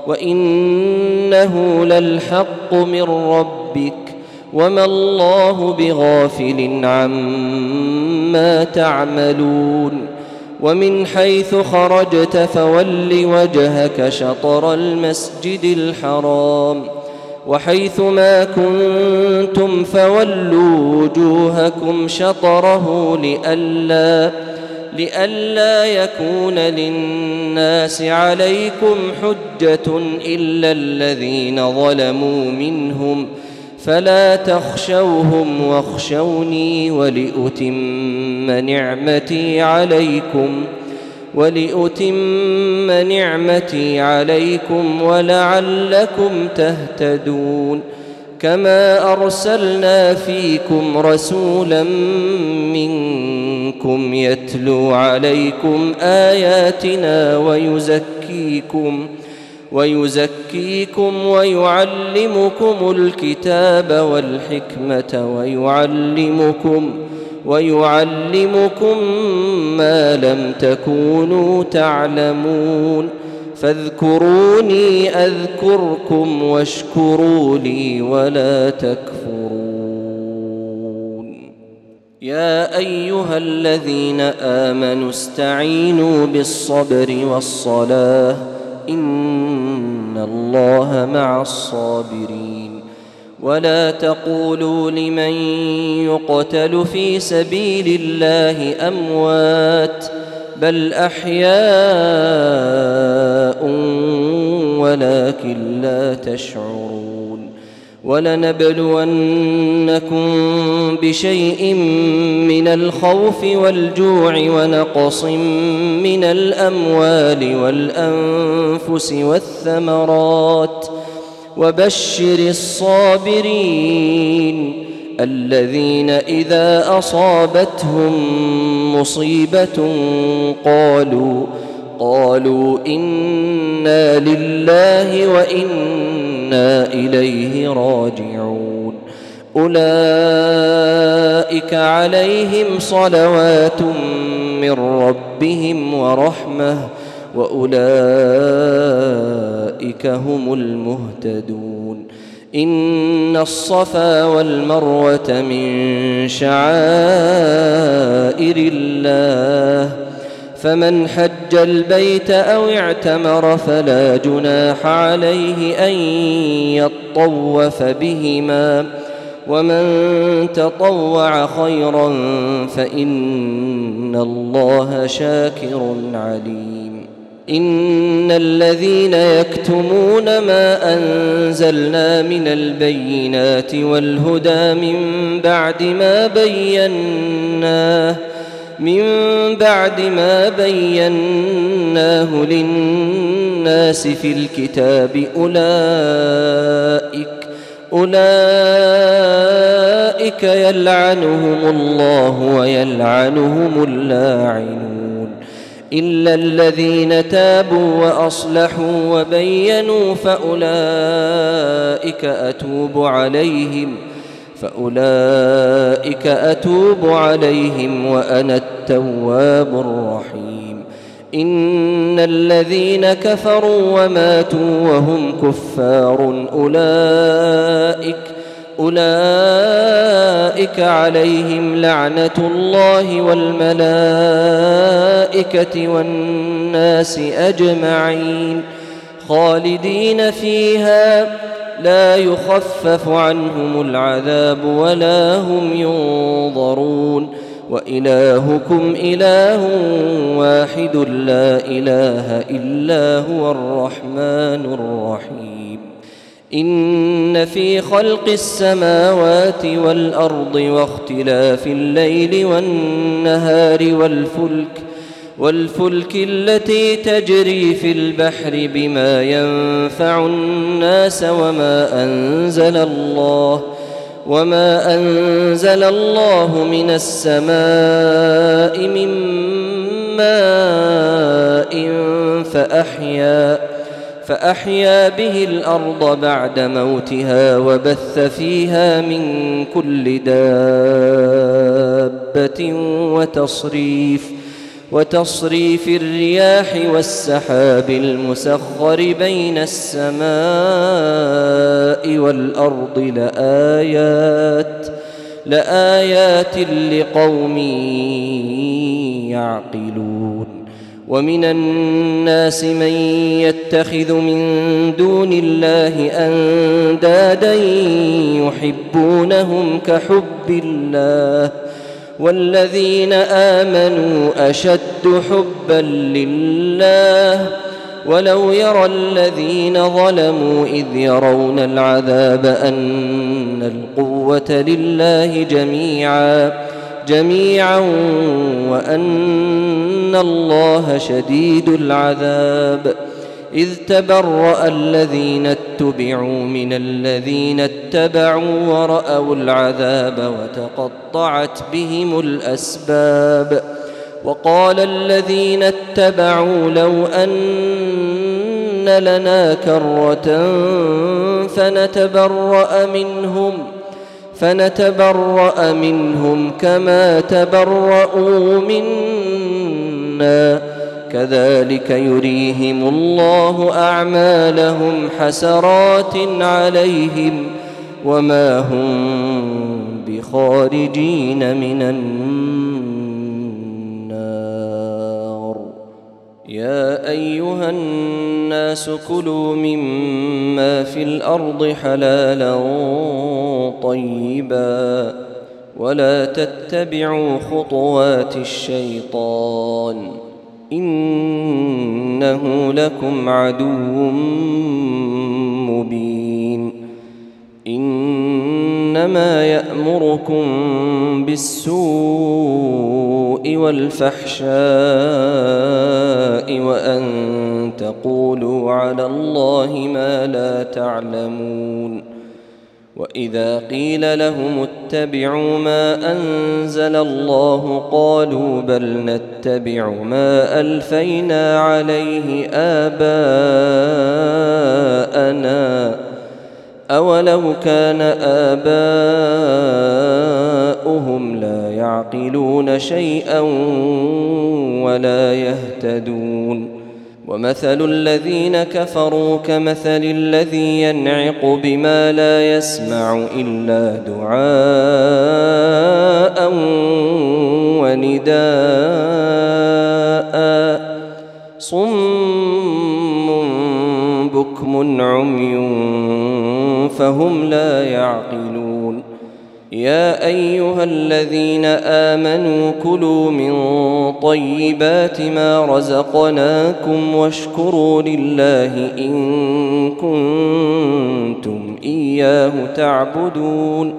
وإنه للحق من ربك وما الله بغافل عما تعملون ومن حيث خرجت فول وجهك شطر المسجد الحرام وحيث ما كنتم فولوا وجوهكم شطره لئلا لئلا يكون للناس عليكم حجة إلا الذين ظلموا منهم فلا تخشوهم واخشوني ولأتم نعمتي عليكم ولأتم نعمتي عليكم ولعلكم تهتدون كما أرسلنا فيكم رسولا منكم يتلو عليكم آياتنا ويزكيكم ويزكيكم ويعلمكم الكتاب والحكمة ويعلمكم ويعلمكم ما لم تكونوا تعلمون فاذكروني أذكركم واشكروا لي ولا تكفرون يا أيها الذين آمنوا استعينوا بالصبر والصلاة إن الله مع الصابرين ولا تقولوا لمن يقتل في سبيل الله أموات بل أحياء ولكن لا تشعرون ولنبلونكم بشيء من الخوف والجوع ونقص من الأموال والأنفس والثمرات وبشر الصابرين الذين إذا أصابتهم مصيبة قالوا قالوا إنا لله وإنا إليه راجعون أولئك عليهم صلوات من ربهم ورحمة وأولئك هم المهتدون إن الصفا والمروة من شعائر الله فمن حج البيت أو اعتمر فلا جناح عليه أن يطوف بهما ومن تطوع خيرا فإن الله شاكر عليم إن الذين يكتمون ما أنزلنا من البينات والهدى من بعد ما بيناه من بعد ما بيناه للناس في الكتاب أولئك أولئك يلعنهم الله ويلعنهم اللاعنون إلا الذين تابوا وأصلحوا وبينوا فأولئك أتوب عليهم فأولئك أتوب عليهم وأنا التواب الرحيم إن الذين كفروا وماتوا وهم كفار أولئك أولئك عليهم لعنة الله والملائكة والناس أجمعين خالدين فيها لا يخفف عنهم العذاب ولا هم ينظرون وإلهكم إله واحد لا إله إلا هو الرحمن الرحيم إن في خلق السماوات والأرض واختلاف الليل والنهار والفلك والفلك التي تجري في البحر بما ينفع الناس وما أنزل الله وما أنزل الله من السماء من ماء فأحيا فأحيا به الأرض بعد موتها وبث فيها من كل دابة وتصريف وتصريف الرياح والسحاب المسخر بين السماء والأرض لآيات لآيات لقوم يعقلون ومن الناس من يتخذ من دون الله أندادا يحبونهم كحب الله والذين آمنوا أشد حبا لله ولو يرى الذين ظلموا إذ يرون العذاب أن القوة لله جميعا جميعا وأن الله شديد العذاب إذ تبرأ الذين اتبعوا من الذين اتبعوا ورأوا العذاب وتقطعت بهم الأسباب وقال الذين اتبعوا لو أن لنا كرة فنتبرأ منهم فنتبرأ منهم كما تبرؤوا منا كذلك يريهم الله أعمالهم حسرات عليهم وما هم بخارجين من النار يا أيها الناس كلوا مما في الأرض حلالا طيبا ولا تتبعوا خطوات الشيطان إنه لكم عدو مبين إنما يأمركم بالسوء والفحشاء وأن تقولوا على الله ما لا تعلمون وإذا قيل لهم اتبعوا ما أنزل الله قالوا بل نتبع ما ألفينا عليه آباءنا أولو كان آباؤهم لا يعقلون شيئا ولا يهتدون ومثل الذين كفروا كمثل الذي ينعق بما لا يسمع إلا دعاء ونداء صم بكم عمي فهم لا يعقلون يا أيها الذين آمنوا كلوا من طيبات ما رزقناكم واشكروا لله إن كنتم إياه تعبدون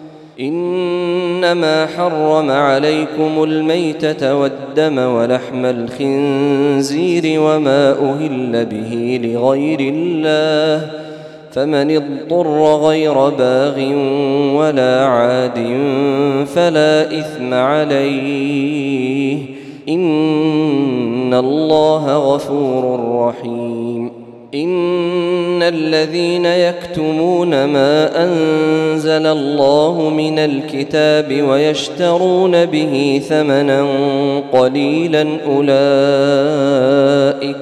إنما حرم عليكم الميتة والدم ولحم الخنزير وما أهل به لغير الله فمن اضطر غير باغ ولا عاد فلا إثم عليه إن الله غفور رحيم إن الذين يكتمون ما أنزل الله من الكتاب ويشترون به ثمنا قليلا أولئك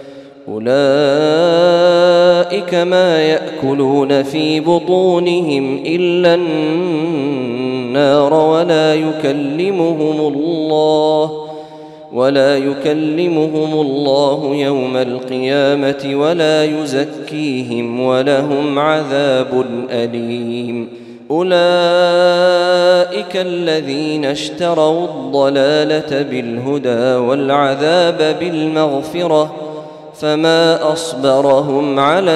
أولئك ما يأكلون في بطونهم إلا النار ولا يكلمهم الله ولا يكلمهم الله يوم القيامة ولا يزكيهم ولهم عذاب أليم أولئك الذين اشتروا الضلالة بالهدى والعذاب بالمغفرة فما أصبرهم على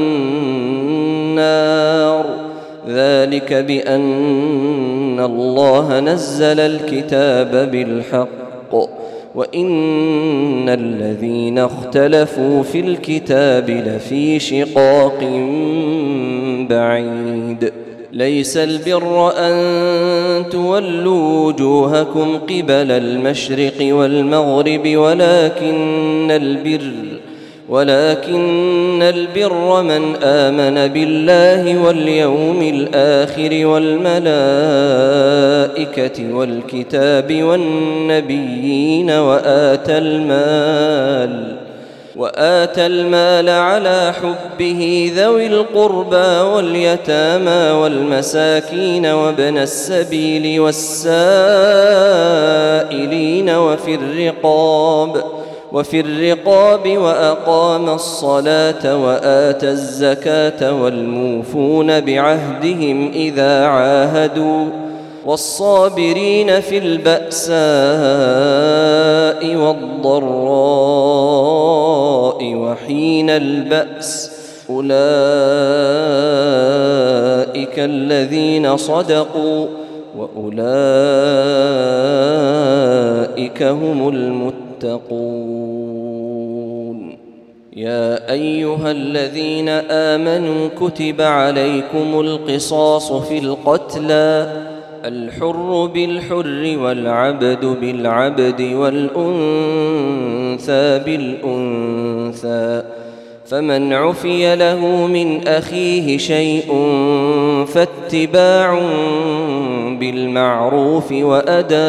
النار ذلك بأن الله نزل الكتاب بالحق وإن الذين اختلفوا في الكتاب لفي شقاق بعيد ليس البر أن تولوا وجوهكم قبل المشرق والمغرب ولكن البر ولكن البر من آمن بالله واليوم الآخر والملائكة والكتاب والنبيين وآتى المال وآتى المال على حبه ذوي القربى واليتامى والمساكين وابن السبيل والسائلين وفي الرقاب وفي الرقاب وأقام الصلاة وآتى الزكاة والموفون بعهدهم إذا عاهدوا والصابرين في البأساء والضراء وحين البأس أولئك الذين صدقوا وأولئك هم المتقون يا أيها الذين آمنوا كتب عليكم القصاص في القتلى الحر بالحر والعبد بالعبد والأنثى بالأنثى فمن عفي له من أخيه شيء فاتباع بالمعروف وأداء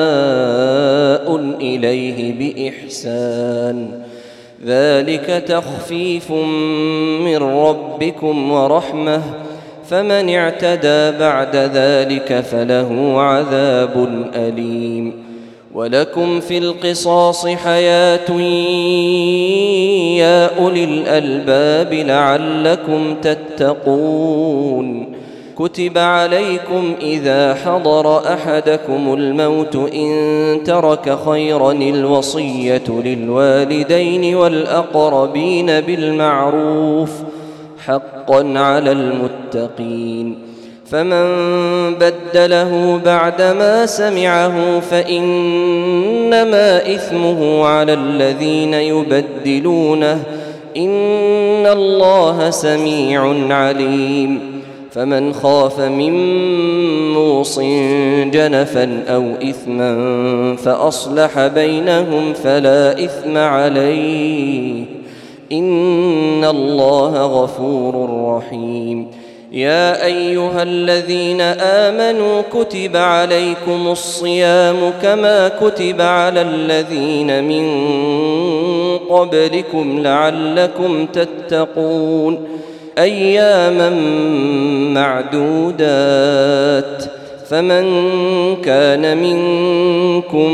إليه بإحسان ذلك تخفيف من ربكم ورحمة فمن اعتدى بعد ذلك فله عذاب أليم ولكم في القصاص حياة يا أولي الألباب لعلكم تتقون كتب عليكم إذا حضر أحدكم الموت إن ترك خيرا الوصية للوالدين والأقربين بالمعروف حقا على المتقين فمن بدله بعدما سمعه فإنما إثمه على الذين يبدلونه إن الله سميع عليم فمن خاف من موص جنفا أو إثما فأصلح بينهم فلا إثم عليه إن الله غفور رحيم. يا أيها الذين آمنوا كتب عليكم الصيام كما كتب على الذين من قبلكم لعلكم تتقون أياما معدودات. فمن كان منكم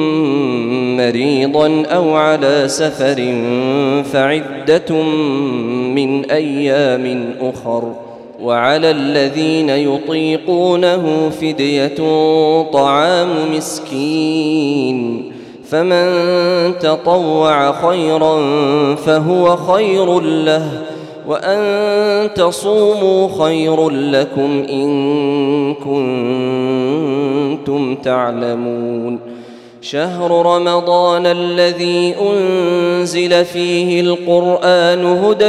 مريضا أو على سفر فعدة من أيام أخر وعلى الذين يطيقونه فدية طعام مسكين فمن تطوع خيرا فهو خير له وأن تصوموا خير لكم إن كنتم تعلمون. شهر رمضان الذي أنزل فيه القرآن هدى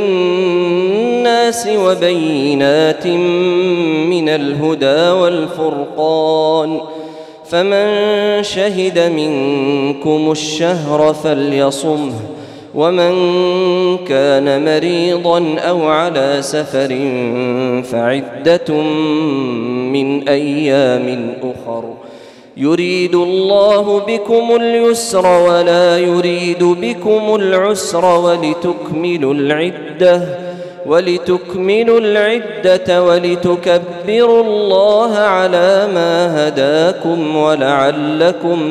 للناس وبينات من الهدى والفرقان فمن شهد منكم الشهر فليصمه ومن كان مريضا أو على سفر فعدة من أيام أخر يريد الله بكم اليسر ولا يريد بكم العسر ولتكملوا العدة ولتكملوا العدة ولتكبروا الله على ما هداكم ولعلكم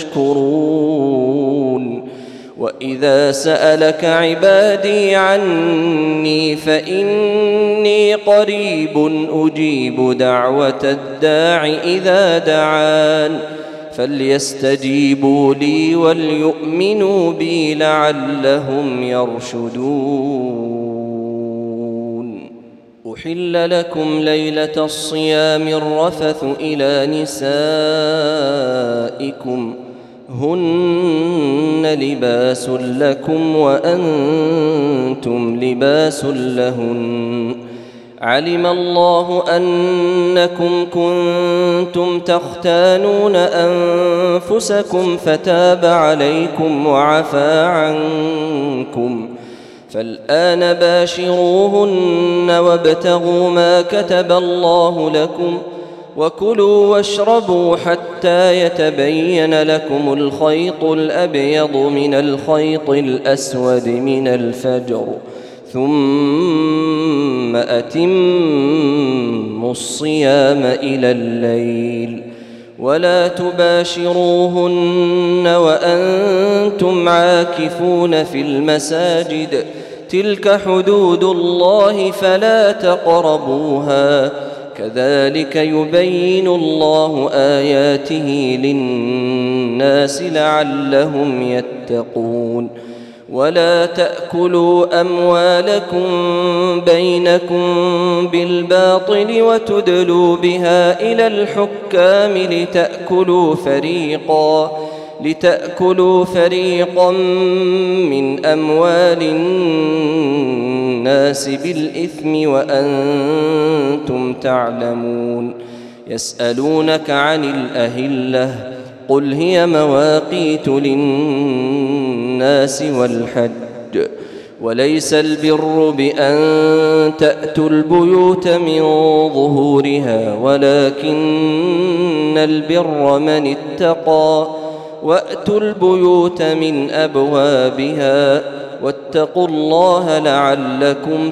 تشكرون. وإذا سألك عبادي عني فإني قريب أجيب دعوة الداع إذا دعان فليستجيبوا لي وليؤمنوا بي لعلهم يرشدون. أحل لكم ليلة الصيام الرفث إلى نسائكم هن لباس لكم وأنتم لباس لهن علم الله أنكم كنتم تختانون أنفسكم فتاب عليكم وعفى عنكم فالآن باشروهن وابتغوا ما كتب الله لكم وكلوا واشربوا حتى يتبين لكم الخيط الأبيض من الخيط الأسود من الفجر ثم أتموا الصيام إلى الليل ولا تباشروهن وأنتم عاكفون في المساجد تلك حدود الله فلا تقربوها كذلك يبين الله آياته للناس لعلهم يتقون. ولا تأكلوا أموالكم بينكم بالباطل وتدلوا بها إلى الحكام لتأكلوا فريقا لتأكلوا فريقا من أموال الناس بالإثم وأنتم تعلمون. يسألونك عن الأهلة قل هي مواقيت للناس والحج وليس البر بأن تأتوا البيوت من ظهورها ولكن البر من اتقى وأتوا البيوت من أبوابها واتقوا الله لعلكم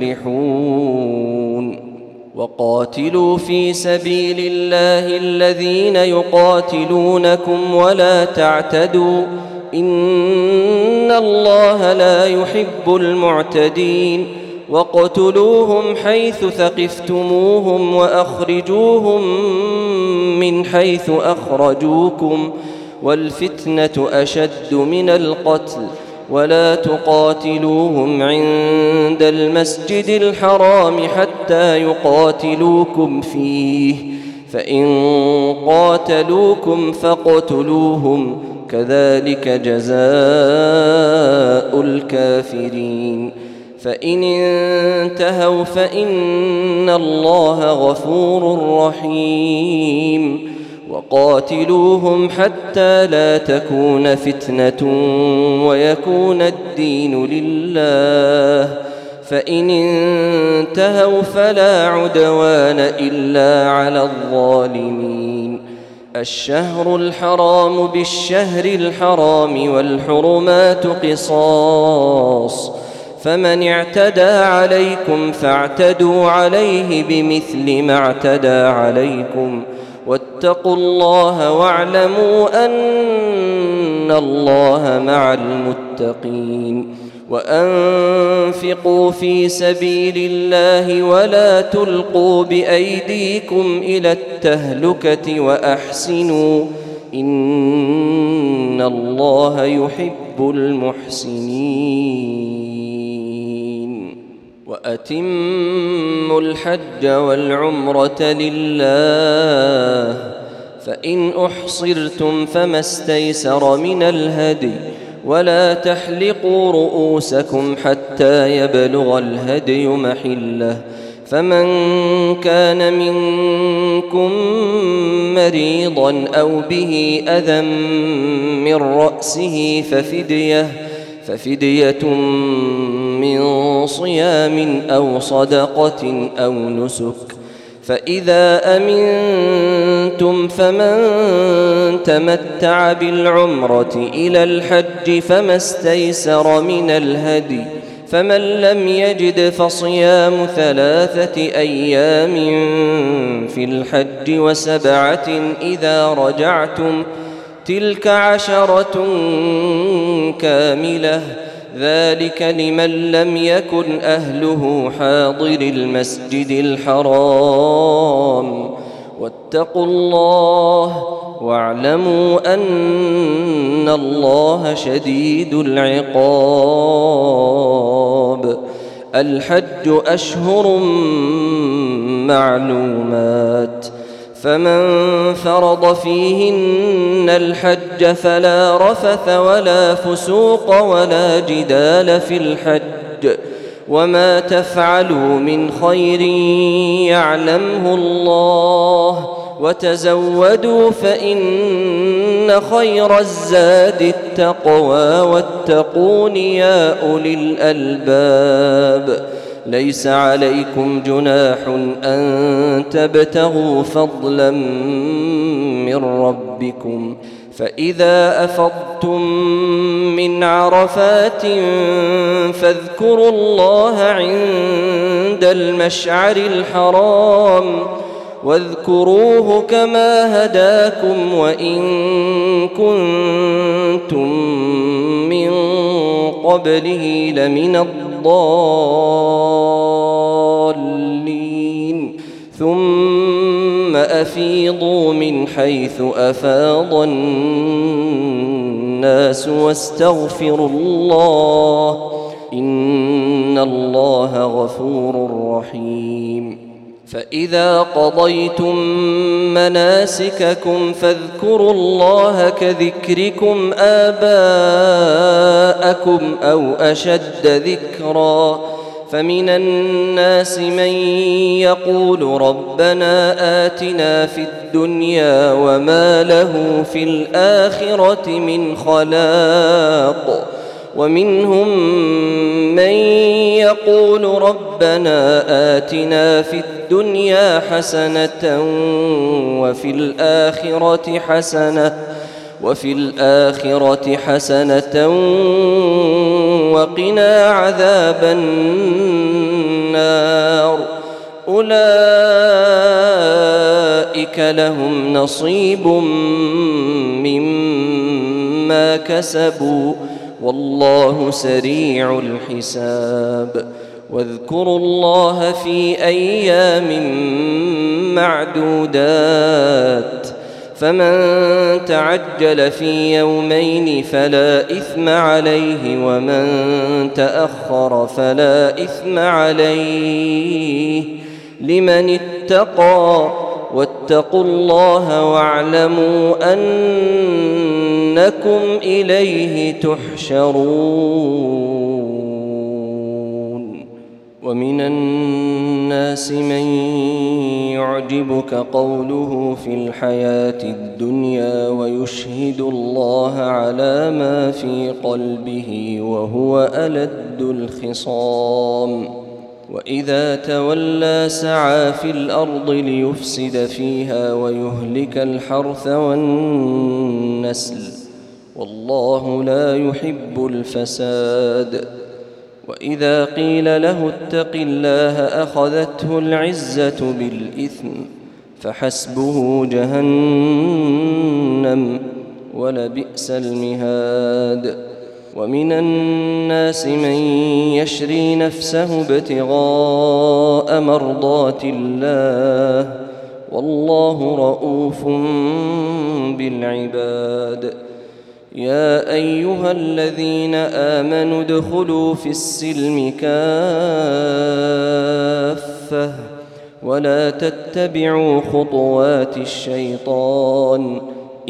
تفلحون. وقاتلوا في سبيل الله الذين يقاتلونكم ولا تعتدوا إن الله لا يحب المعتدين. واقتلوهم حيث ثقفتموهم وأخرجوهم من حيث أخرجوكم والفتنة أشد من القتل ولا تقاتلوهم عند المسجد الحرام حتى يقاتلوكم فيه فإن قاتلوكم فاقتلوهم كذلك جزاء الكافرين. فإن انتهوا فإن الله غفور رحيم وقاتلوهم حتى لا تكون فتنة ويكون الدين لله فإن انتهوا فلا عدوان إلا على الظالمين الشهر الحرام بالشهر الحرام والحرمات قصاص فمن اعتدى عليكم فاعتدوا عليه بمثل ما اعتدى عليكم واتقوا الله واعلموا أن الله مع المتقين وأنفقوا في سبيل الله ولا تلقوا بأيديكم إلى التهلكة وأحسنوا إن الله يحب المحسنين وأتموا الحج والعمرة لله فإن أحصرتم فما استيسر من الهدي ولا تحلقوا رؤوسكم حتى يبلغ الهدي محله فمن كان منكم مريضا أو به أذى من رأسه ففدية ففدية من صيام أو صدقة أو نسك فإذا أمنتم فمن تمتع بالعمرة إلى الحج فما استيسر من الهدي فمن لم يجد فصيام ثلاثة أيام في الحج وسبعة إذا رجعتم تلك عشرة كاملة ذلك لمن لم يكن أهله حاضر المسجد الحرام واتقوا الله واعلموا أن الله شديد العقاب الحج أشهر معلومات فمن فرض فيهن الحج فلا رفث ولا فسوق ولا جدال في الحج وما تفعلوا من خير يعلمه الله وتزودوا فإن خير الزاد التقوى واتقون يا أولي الألباب ليس عليكم جناح أن تبتغوا فضلا من ربكم فإذا أفضتم من عرفات فاذكروا الله عند المشعر الحرام واذكروه كما هداكم وإن كنتم من قبله لمن الضالين ثم أفيضوا من حيث أفاض الناس واستغفروا الله إن الله غفور رحيم فإذا قضيتم مناسككم فاذكروا الله كذكركم آباءكم أو أشد ذكرا فمن الناس من يقول ربنا آتنا في الدنيا وما له في الآخرة من خلاق ومنهم من يقول ربنا آتنا في الدنيا حسنة وفي الآخرة حسنة وفي الآخرة حسنة وقنا عذاب النار أولئك لهم نصيب مما كسبوا والله سريع الحساب واذكروا الله في أيام معدودات فمن تعجل في يومين فلا إثم عليه ومن تأخر فلا إثم عليه لمن اتقى واتقوا الله واعلموا أنكم إليه تحشرون ومن الناس من يعجبك قوله في الحياة الدنيا ويشهد الله على ما في قلبه وهو ألد الخصام وإذا تولى سعى في الأرض ليفسد فيها ويهلك الحرث والنسل والله لا يحب الفساد. وإذا قيل له اتق الله أخذته العزة بالإثم فحسبه جهنم ولبئس المهاد. ومن الناس من يشري نفسه ابتغاء مرضات الله والله رؤوف بالعباد. يا أيها الذين آمنوا ادخلوا في السلم كافة ولا تتبعوا خطوات الشيطان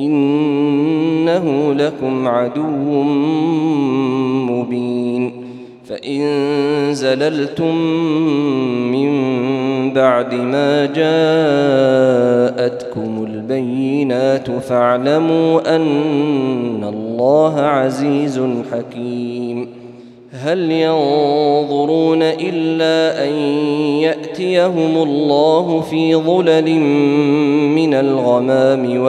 إنه لكم عدو مبين. فإن زللتم من بعد ما جاءتكم البينات فاعلموا أن الله عزيز حكيم. هل ينظرون إلا أن يأتيهم الله في ظلل من الغمام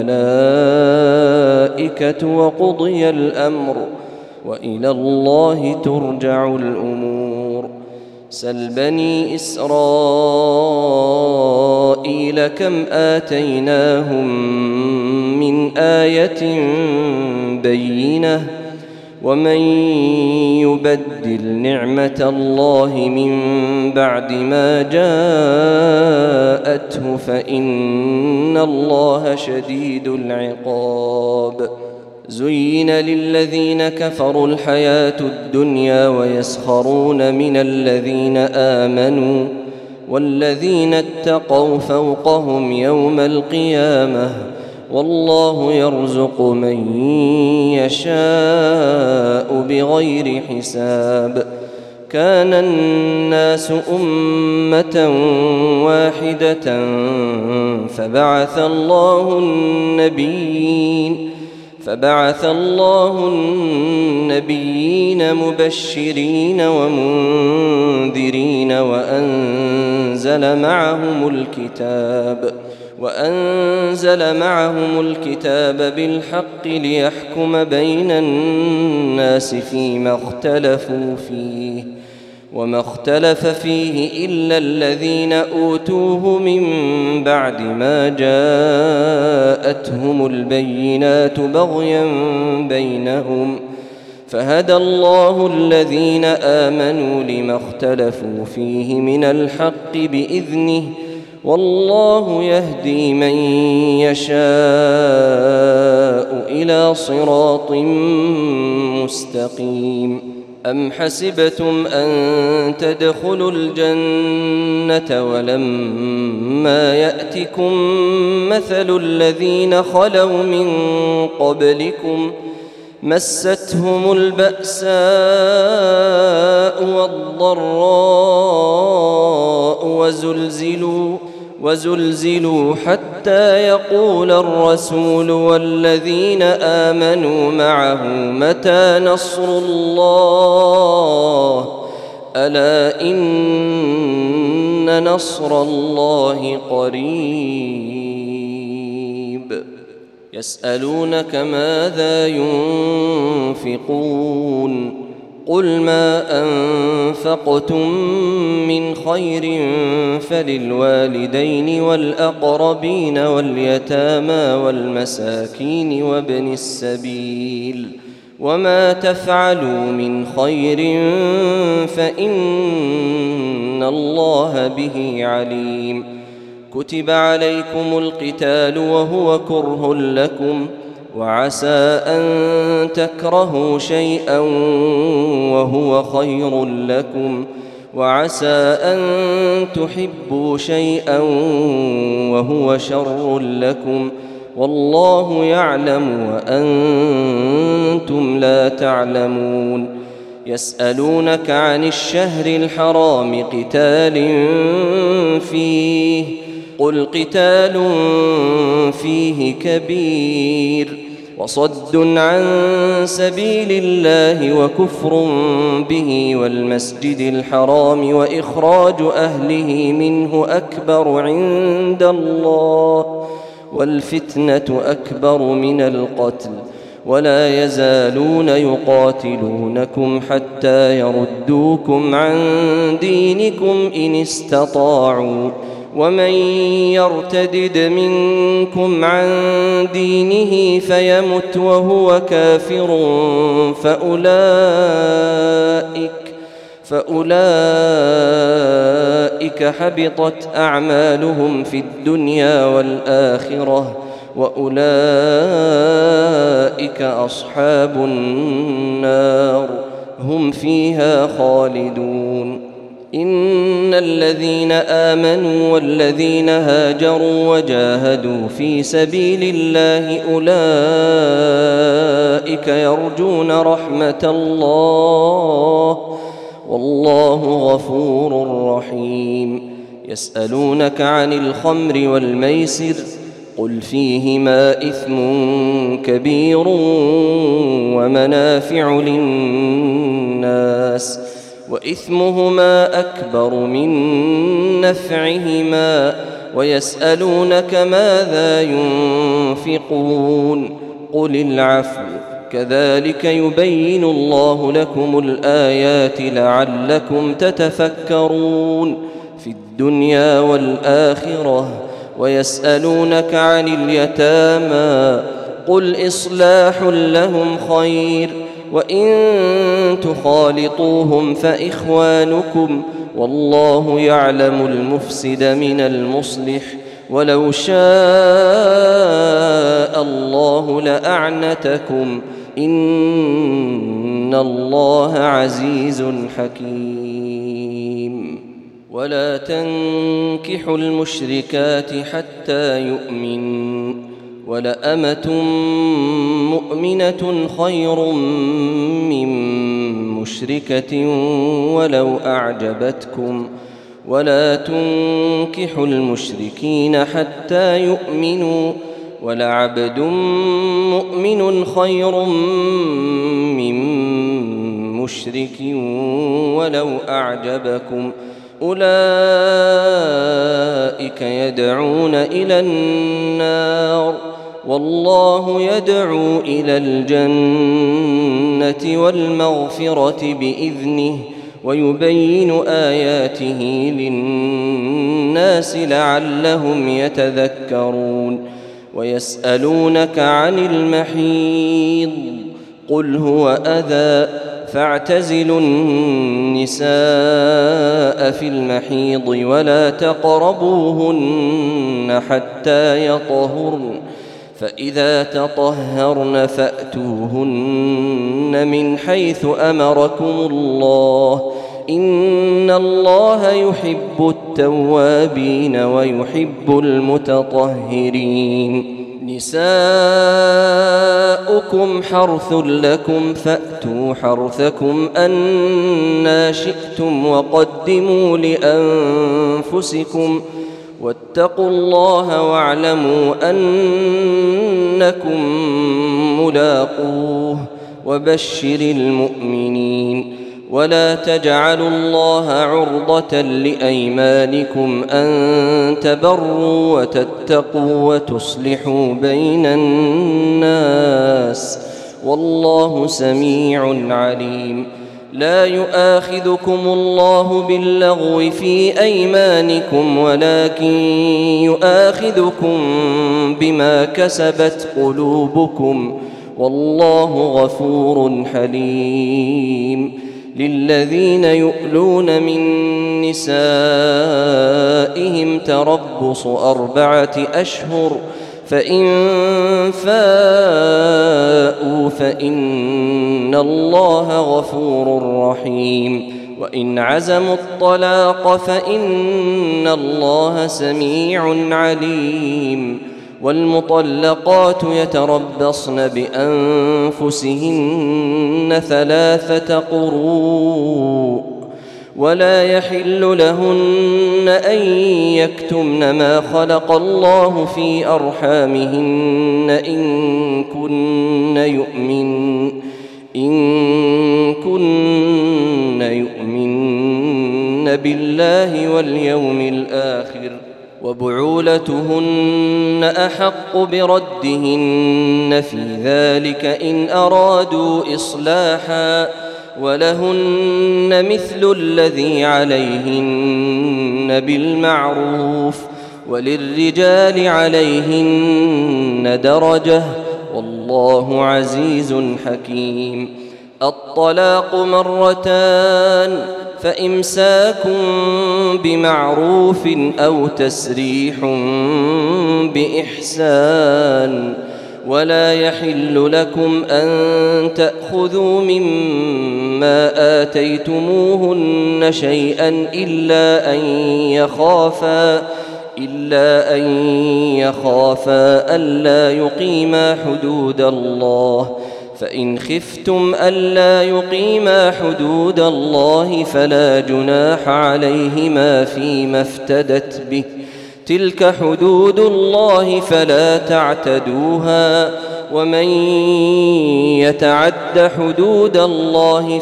والملائكة وقضي الأمر وإلى الله ترجع الأمور. سل بني إسرائيل كم آتيناهم من آية بينة ومن يبدل نعمة الله من بعد ما جاءته فإن الله شديد العقاب. زين للذين كفروا الحياة الدنيا ويسخرون من الذين آمنوا والذين اتقوا فوقهم يوم القيامة والله يرزق من يشاء بغير حساب. كان الناس أمة واحدة فبعث الله النبيين فبعث الله النبيين مبشرين ومنذرين وأنزل معهم الكتاب وأنزل معهم الكتاب بالحق ليحكم بين الناس فيما اختلفوا فيه وما اختلف فيه إلا الذين أوتوه من بعد ما جاءتهم البينات بغيا بينهم فهدى الله الذين آمنوا لما اختلفوا فيه من الحق بإذنه والله يهدي من يشاء إلى صراط مستقيم. أم حسبتم أن تدخلوا الجنة ولما يأتكم مثل الذين خلوا من قبلكم مستهم البأساء والضراء وزلزلوا وزلزلوا حتى يقول الرسول والذين آمنوا معه متى نصر الله ألا إن نصر الله قريب. يسألونك ماذا ينفقون قل ما أنفقتم من خير فللوالدين والأقربين واليتامى والمساكين وابن السبيل وما تفعلوا من خير فإن الله به عليم. كتب عليكم القتال وهو كره لكم وعسى أن تكرهوا شيئا وهو خير لكم وعسى أن تحبوا شيئا وهو شر لكم والله يعلم وأنتم لا تعلمون. يسألونك عن الشهر الحرام قتال فيه قل قتال فيه كبير وصد عن سبيل الله وكفر به والمسجد الحرام وإخراج أهله منه أكبر عند الله والفتنة أكبر من القتل ولا يزالون يقاتلونكم حتى يردوكم عن دينكم إن استطاعوا ومن يرتدد منكم عن دينه فيمت وهو كافر فأولئك فأولئك حبطت أعمالهم في الدنيا والآخرة وأولئك أصحاب النار هم فيها خالدون إن الذين آمنوا والذين هاجروا وجاهدوا في سبيل الله أولئك يرجون رحمة الله والله غفور رحيم يسألونك عن الخمر والميسر قل فيهما إثم كبير ومنافع للناس وإثمهما أكبر من نفعهما ويسألونك ماذا ينفقون قل العفو كذلك يبين الله لكم الآيات لعلكم تتفكرون في الدنيا والآخرة ويسألونك عن اليتامى قل إصلاح لهم خير وإن تخالطوهم فإخوانكم والله يعلم المفسد من المصلح ولو شاء الله لأعنتكم إن الله عزيز حكيم ولا تنكحوا المشركات حتى يؤمنوا ولأمة مؤمنة خير من مشركة ولو أعجبتكم ولا تنكحوا المشركين حتى يؤمنوا ولعبد مؤمن خير من مشرك ولو أعجبكم أولئك يدعون إلى النار والله يدعو إلى الجنة والمغفرة بإذنه ويبين آياته للناس لعلهم يتذكرون ويسألونك عن المحيض قل هو أذى فاعتزلوا النساء في المحيض ولا تقربوهن حتى يطهرن فإذا تطهرن فأتوهن من حيث أمركم الله إن الله يحب التوابين ويحب المتطهرين نساؤكم حرث لكم فأتوا حرثكم أنى شئتم وقدموا لأنفسكم واتقوا الله واعلموا أنكم ملاقوه وبشر المؤمنين ولا تجعلوا الله عرضة لأيمانكم أن تبروا وتتقوا وتصلحوا بين الناس والله سميع عليم لا يؤاخذكم الله باللغو في أيمانكم ولكن يؤاخذكم بما كسبت قلوبكم والله غفور حليم للذين يؤلون من نسائهم تربص أربعة أشهر فإن فاءوا فإن الله غفور رحيم وإن عزموا الطلاق فإن الله سميع عليم والمطلقات يتربصن بأنفسهن ثلاثة قروء ولا يحل لهن أن يكتمن ما خلق الله في أرحامهن إن كن يؤمن إن كن يؤمن بالله واليوم الآخر وبعولتهن أحق بردهن في ذلك إن أرادوا إصلاحا ولهن مثل الذي عليهن بالمعروف وللرجال عليهن درجة والله عزيز حكيم. الطلاق مرتان فإمساك بمعروف أو تسريح بإحسان ولا يحل لكم أن تأخذوا مما آتيتموهن شيئا إلا أن يخافا إلا أن يخافا ألا يقيما حدود الله فإن خفتم ألا يقيما حدود الله فلا جناح عليهما فيما افتدت به تلك حدود الله فلا تعتدوها ومن يتعد حدود الله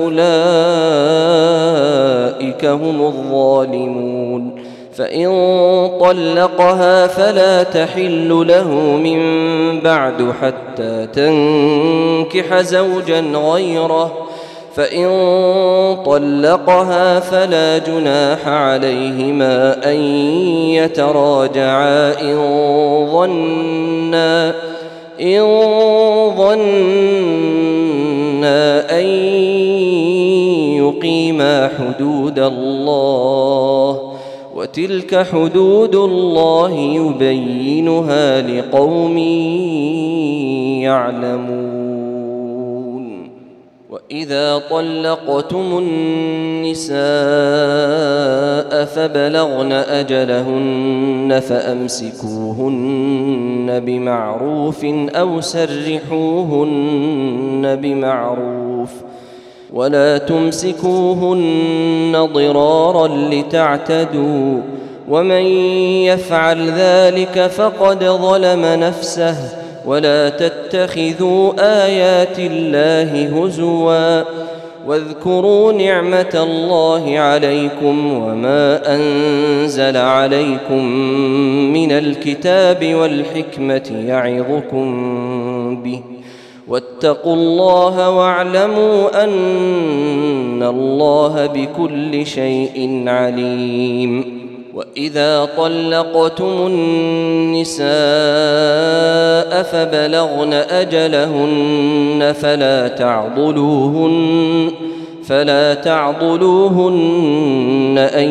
فأولئك هم الظالمون. فإن طلقها فلا تحل له من بعد حتى تنكح زوجا غيره فإن طلقها فلا جناح عليهما أن يتراجعا إن ظنا إن ظنا أن يقيما حدود الله وتلك حدود الله يبينها لقوم يعلمون. وإذا طلقتم النساء فبلغن أجلهن فأمسكوهن بمعروف أو سرحوهن بمعروف ولا تمسكوهن ضرارا لتعتدوا ومن يفعل ذلك فقد ظلم نفسه ولا تتخذوا آيات الله هزوا واذكروا نعمة الله عليكم وما أنزل عليكم من الكتاب والحكمة يعظكم به واتقوا الله واعلموا أن الله بكل شيء عليم. وإذا طلقتم النساء فبلغن أجلهن فلا تعضلوهن فلا تعضلوهن أن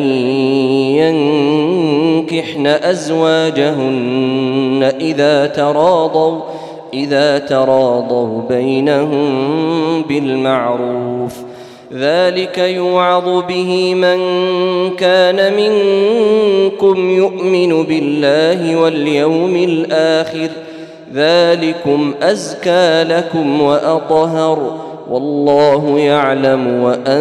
ينكحن أزواجهن إذا تراضوا إذا تراضوا بينهم بالمعروف ذلك يوعظ به من كان منكم يؤمن بالله واليوم الآخر ذلكم أزكى لكم وأطهر والله يعلم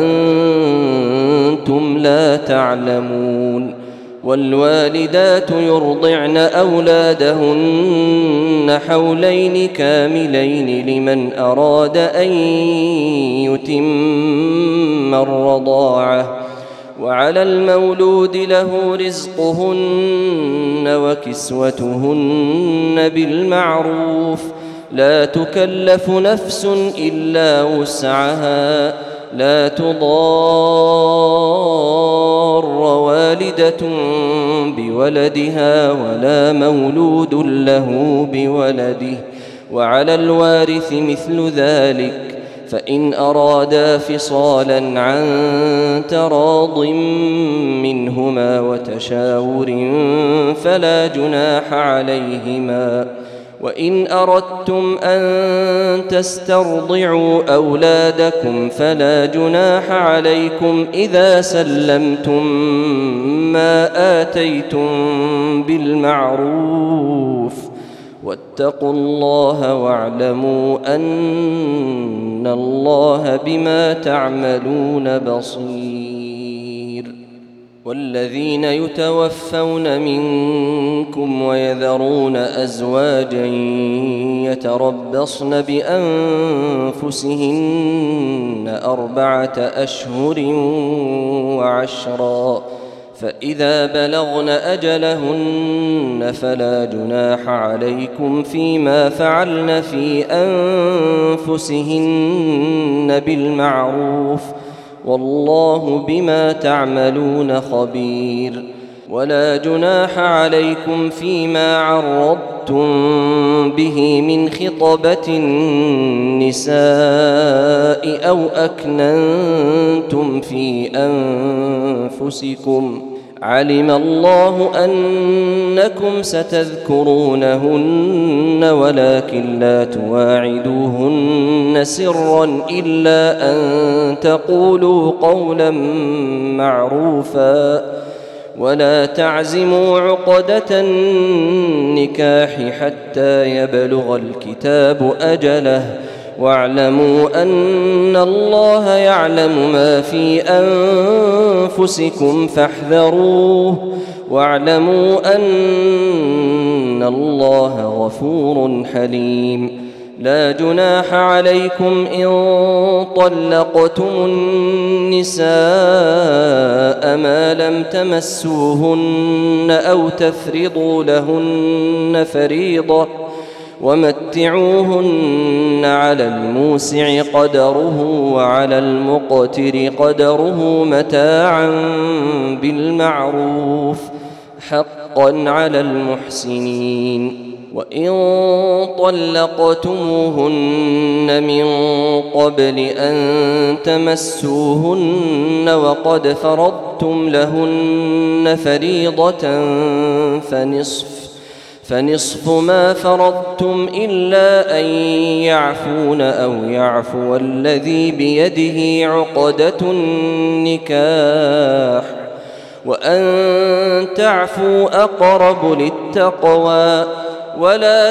وأنتم لا تعلمون. والوالدات يرضعن أولادهن حولين كاملين لمن أراد أن يتم الرضاعة وعلى المولود له رزقهن وكسوتهن بالمعروف لا تكلف نفس إلا وسعها لا تضار والدة بولدها ولا مولود له بولده وعلى الوارث مثل ذلك فإن أرادا فصالا عن تراض منهما وتشاور فلا جناح عليهما. وإن أردتم أن تسترضعوا أولادكم فلا جناح عليكم إذا سلمتم ما آتيتم بالمعروف واتقوا الله واعلموا أن الله بما تعملون بصير. والذين يتوفون منكم ويذرون أزواجا يتربصن بأنفسهن أربعة أشهر وعشرا، فإذا بلغن أجلهن فلا جناح عليكم فيما فعلن في أنفسهن بالمعروف، والله بما تعملون خبير. ولا جناح عليكم فيما عرضتم به من خطبة النساء أو أكننتم في أنفسكم، علم الله أنكم ستذكرونهن ولكن لا تواعدوهن سرا إلا أن تقولوا قولا معروفا، ولا تعزموا عقدة النكاح حتى يبلغ الكتاب أجله، واعلموا أن الله يعلم ما في أنفسكم فاحذروه، واعلموا أن الله غفور حليم. لا جناح عليكم إن طلقتم النساء ما لم تمسوهن أو تفرضوا لهن فريضة، ومتعوهن على الموسع قدره وعلى المقتر قدره متاعا بالمعروف، حقا على المحسنين. وإن طلقتموهن من قبل أن تمسوهن وقد فرضتم لهن فريضة فنصف فنصف ما فرضتم إلا أن يعفون أو يعفو الذي بيده عقدة النكاح، وأن تعفوا أقرب للتقوى، ولا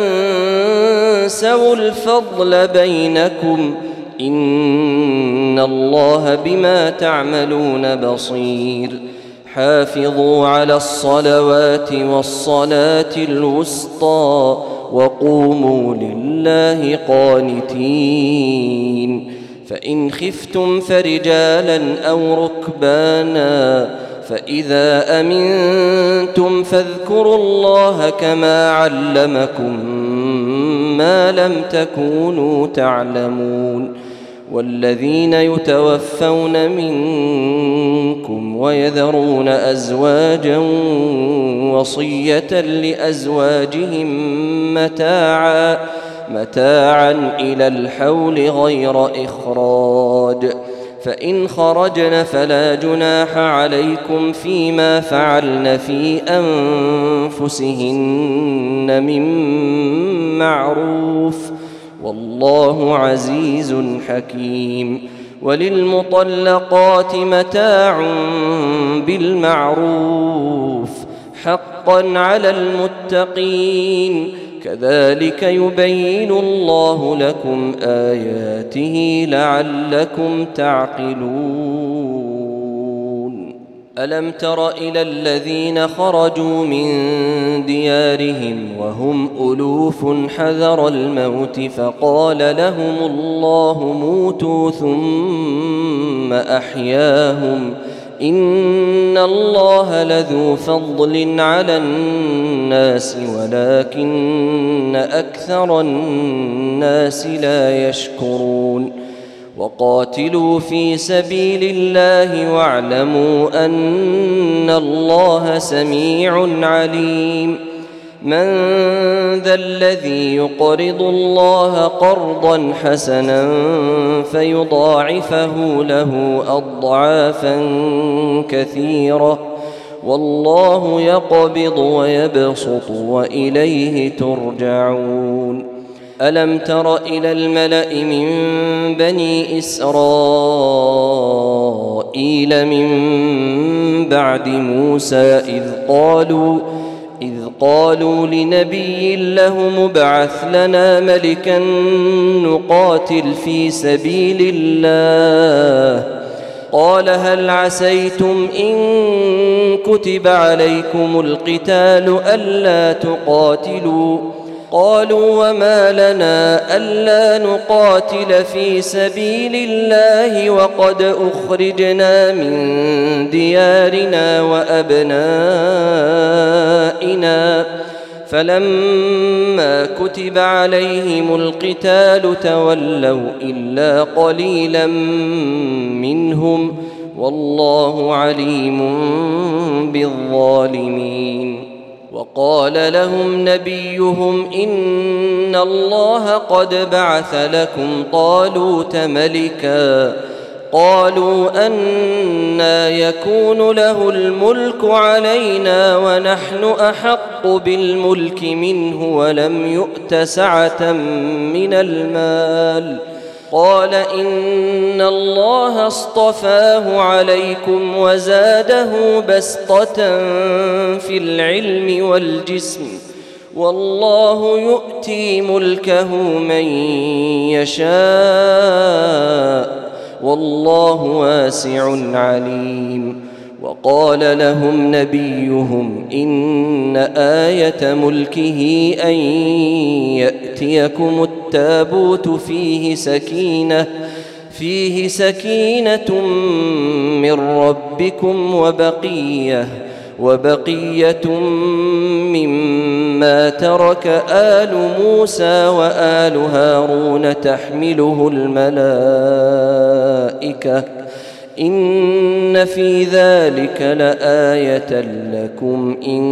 تنسوا الفضل بينكم، إن الله بما تعملون بصير. حافظوا على الصلوات والصلاة الوسطى وقوموا لله قانتين. فإن خفتم فرجالا أو ركبانا، فإذا أمنتم فاذكروا الله كما علمكم ما لم تكونوا تعلمون. والذين يتوفون منكم ويذرون أزواجا وصية لأزواجهم متاعا متاعا إلى الحول غير إخراج، فإن خرجن فلا جناح عليكم فيما فعلن في أنفسهن من معروف، والله عزيز حكيم. وللمطلقات متاع بالمعروف حقا على المتقين، كذلك يبين الله لكم آياته لعلكم تعقلون. ألم تر إلى الذين خرجوا من ديارهم وهم ألوف حذر الموت فقال لهم الله موتوا ثم أحياهم، إن الله لذو فضل على الناس ولكن أكثر الناس لا يشكرون. وقاتلوا في سبيل الله واعلموا أن الله سميع عليم. من ذا الذي يقرض الله قرضا حسنا فيضاعفه له أضعافا كثيرة، والله يقبض ويبسط وإليه ترجعون. ألم تر إلى الملأ من بني إسرائيل من بعد موسى إذ قالوا إذ قالوا لنبي له مبعث لنا ملكا نقاتل في سبيل الله قال هل عسيتم إن كتب عليكم القتال ألا تقاتلوا قالوا وما لنا ألا نقاتل في سبيل الله وقد أخرجنا من ديارنا وأبنائنا فلما كتب عليهم القتال تولوا إلا قليلا منهم والله عليم بالظالمين وقال لهم نبيهم إن الله قد بعث لكم طالوت ملكا قالوا أنى يكون له الملك علينا ونحن أحق بالملك منه ولم يؤت سعة من المال قال إن الله اصطفاه عليكم وزاده بسطة في العلم والجسم والله يؤتي ملكه من يشاء والله واسع عليم وقال لهم نبيهم إن آية ملكه أن يأتيكم التابوت فيه سكينة فيه سكينة من ربكم وبقية وبقية مما ترك آل موسى وآل هارون تحمله الملائكة إن في ذلك لآية لكم إن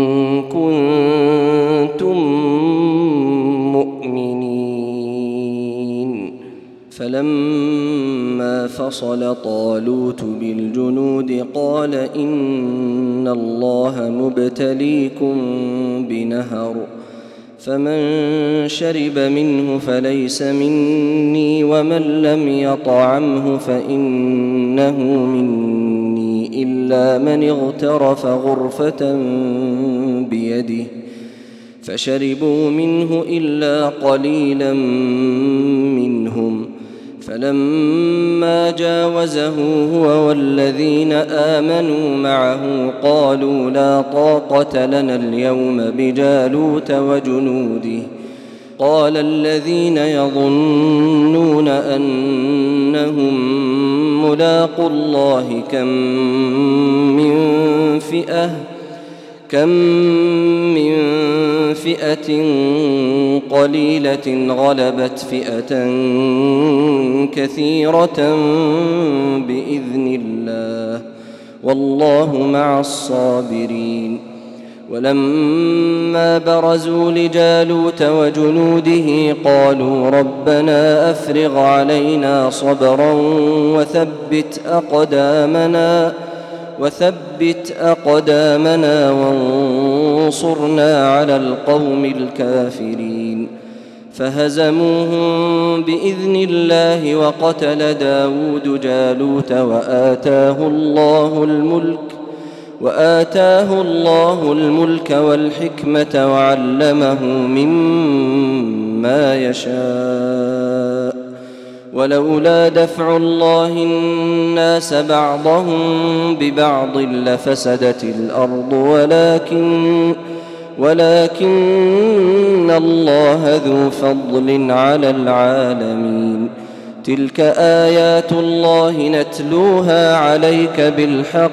كنتم مؤمنين فلما فصل طالوت بالجنود قال إن الله مبتليكم بنهر فمن شرب منه فليس مني ومن لم يطعمه فإنه مني إلا من اغترف غرفة بيده فشربوا منه إلا قليلا منهم فلما جاوزه هو والذين آمنوا معه قالوا لا طاقة لنا اليوم بجالوت وجنوده قال الذين يظنون أنهم ملاقو الله كم من فئة كم من فئة قليلة غلبت فئة كثيرة بإذن الله والله مع الصابرين ولما برزوا لجالوت وجنوده قالوا ربنا أفرغ علينا صبرا وثبت أقدامنا وثبت أقدامنا وانصرنا على القوم الكافرين فهزموهم بإذن الله وقتل داود جالوت وآتاه الله الملك وآتاه الله الملك والحكمة وعلمه مما يشاء ولولا دفع الله الناس بعضهم ببعض لفسدت الأرض ولكن ولكن الله ذو فضل على العالمين تلك آيات الله نتلوها عليك بالحق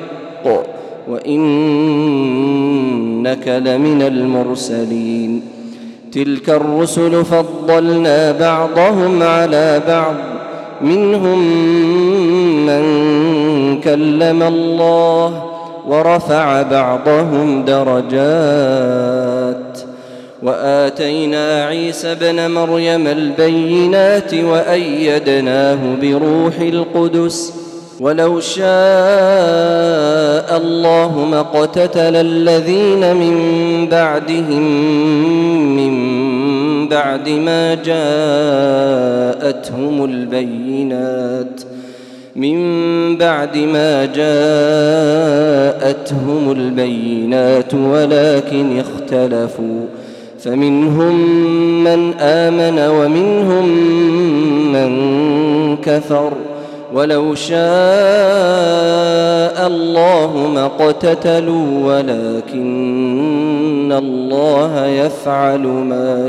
وإنك لمن المرسلين تلك الرسل فضلنا بعضهم على بعض منهم من كلم الله ورفع بعضهم درجات وآتينا عيسى ابن مريم البينات وأيدناه بروح القدس ولو شاء الله ما اقتتل الذين من بعدهم من بعد ما جاءتهم البينات من بعد ما جاءتهم البينات ولكن اختلفوا فمنهم من آمن ومنهم من كفر ولو شاء الله ما اقتتلوا ولكن الله يفعل ما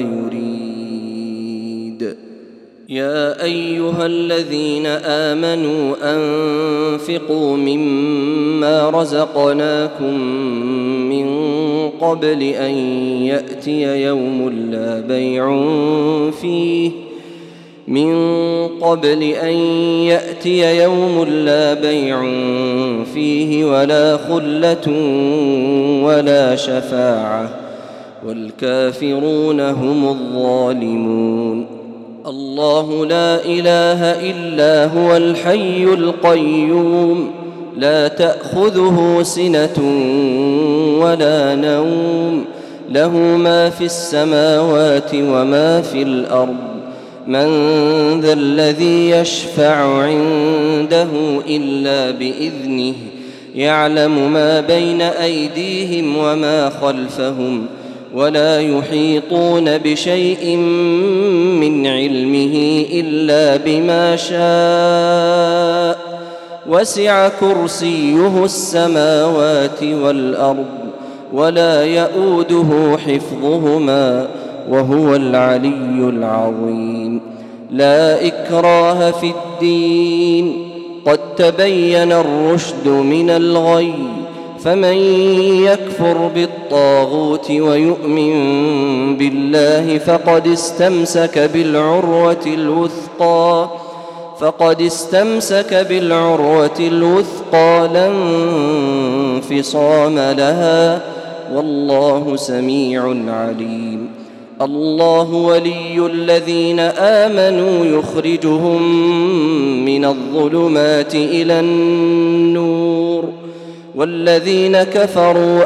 يريد. يا أيها الذين آمنوا أنفقوا مما رزقناكم من قبل أن يأتي يوم لا بيع فيه من قبل أن يأتي يوم لا بيع فيه ولا خلة ولا شفاعة والكافرون هم الظالمون. الله لا إله إلا هو الحي القيوم لا تأخذه سنة ولا نوم له ما في السماوات وما في الأرض من ذا الذي يشفع عنده إلا بإذنه يعلم ما بين أيديهم وما خلفهم ولا يحيطون بشيء من علمه إلا بما شاء وسع كرسيه السماوات والأرض ولا يؤوده حفظهما وهو العلي العظيم. لا إكراه في الدين قد تبين الرشد من الغي فمن يكفر بالطاغوت ويؤمن بالله فقد استمسك بالعروة الوثقى فقد استمسك بالعروة الوثقى لا انفصام لها والله سميع عليم. الله ولي الذين آمنوا يخرجهم من الظلمات إلى النور والذين كفروا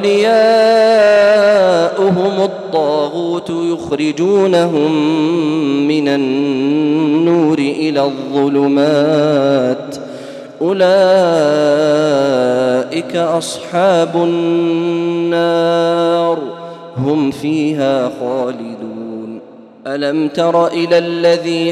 أولياؤهم الطاغوت يخرجونهم من النور إلى الظلمات أولئك أصحاب النار هم فيها خالدون. ألم تر إلى الذي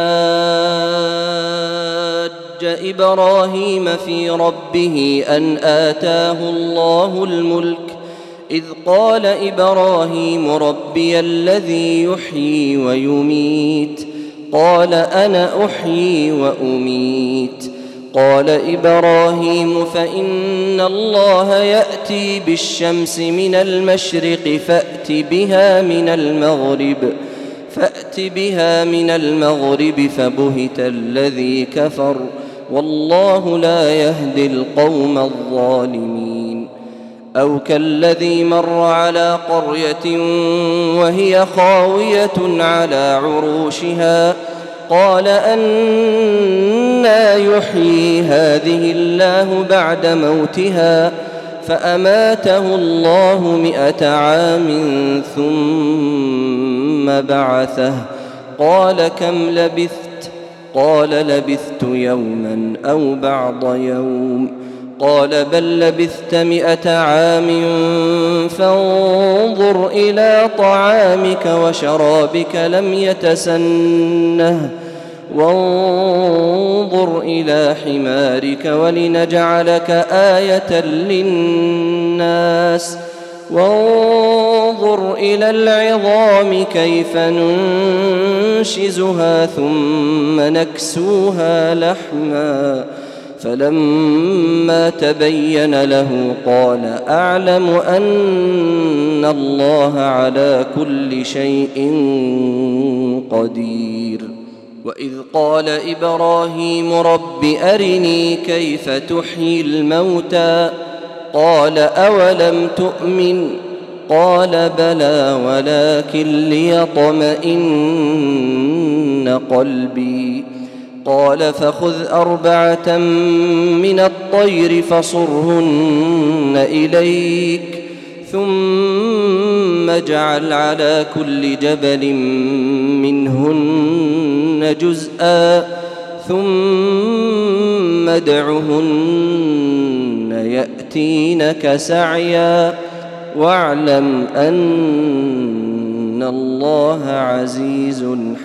حاج إبراهيم في ربه أن آتاه الله الملك إذ قال إبراهيم ربي الذي يحيي ويميت قال أنا أحيي وأميت قال إبراهيم فإن الله يأتي بالشمس من المشرق فأت بها من المغرب فأت بها من المغرب فبهت الذي كفر والله لا يهدي القوم الظالمين. أو كالذي مر على قرية وهي خاوية على عروشها قال أنى يحيي هذه الله بعد موتها فأماته الله مئة عام ثم بعثه قال كم لبثت قال لبثت يوما أو بعض يوم قال بل لبثت مئة عام فانظر إلى طعامك وشرابك لم يتسنه وانظر إلى حمارك ولنجعلك آية للناس وانظر إلى العظام كيف ننشزها ثم نكسوها لحما فلما تبين له قال أعلم أن الله على كل شيء قدير. وإذ قال إبراهيم رب أرني كيف تحيي الموتى قال أولم تؤمن قال بلى ولكن ليطمئن قلبي قال فخذ أربعة من الطير فصرهن إليك ثم اجعل على كل جبل منهن جزءا ثم فادعهن يأتينك سعيا واعلم أن الله عزيز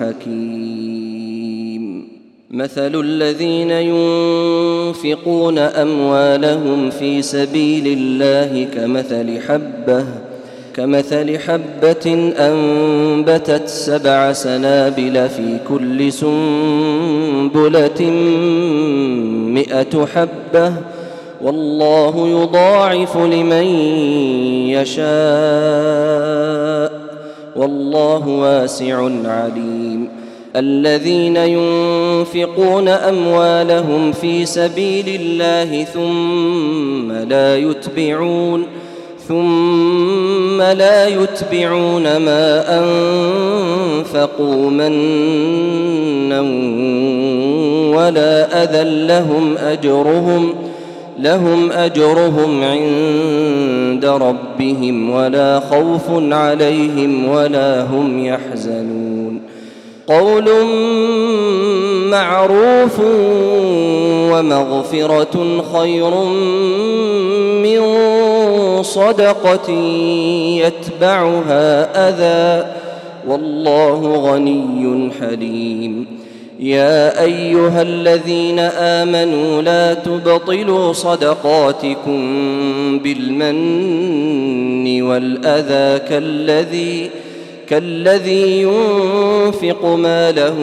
حكيم. مثل الذين ينفقون أموالهم في سبيل الله كمثل حبة كمثل حبة أنبتت سبع سنابل في كل سنبلة مئة حبة والله يضاعف لمن يشاء والله واسع عليم. الذين ينفقون أموالهم في سبيل الله ثم لا يتبعون ثم لا يتبعون ما أنفقوا منا ولا أذى لهم أجرهم لهم أجرهم عند ربهم ولا خوف عليهم ولا هم يحزنون. قول معروف ومغفرة خير من صدقة يتبعها أذى والله غني حليم. يا أيها الذين آمنوا لا تبطلوا صدقاتكم بالمن والأذى كالذي كالذي ينفق ماله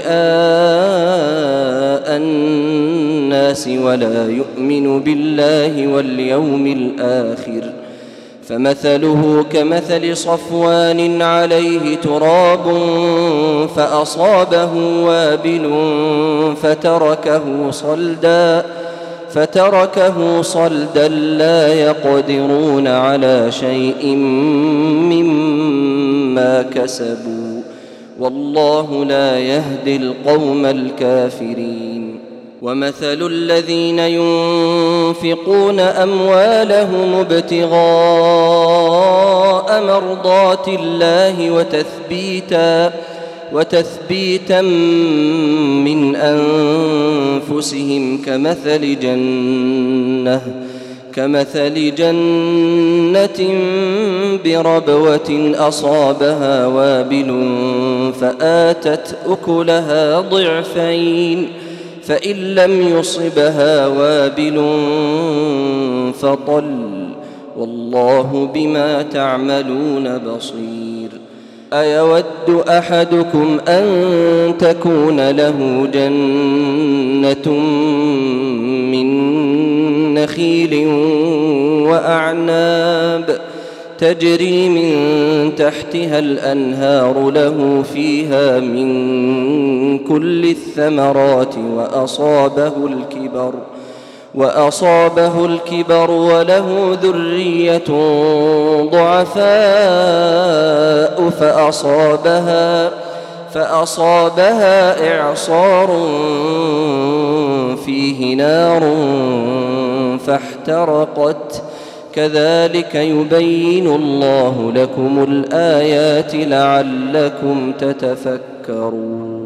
رئاء الناس ولا يؤمن بالله واليوم الآخر فمثله كمثل صفوان عليه تراب فأصابه وابل فتركه صلدا فتركه صلدا لا يقدرون على شيء مما كسبوا والله لا يهدي القوم الكافرين. ومثل الذين ينفقون أموالهم ابتغاء مرضات الله وتثبيتا وتثبيتا من أنفسهم كمثل جنة كمثل جنة بربوة أصابها وابل فآتت أكلها ضعفين فإن لم يصبها وابل فطل والله بما تعملون بصير. أيود أحدكم أن تكون له جنة من نخيل وأعناب تجري من تحتها الأنهار له فيها من كل الثمرات وأصابه الكبر وأصابه الكبر وله ذرية ضعفاء فأصابها فأصابها إعصار فيه نار فاحترقت كذلك يبين الله لكم الآيات لعلكم تتفكرون.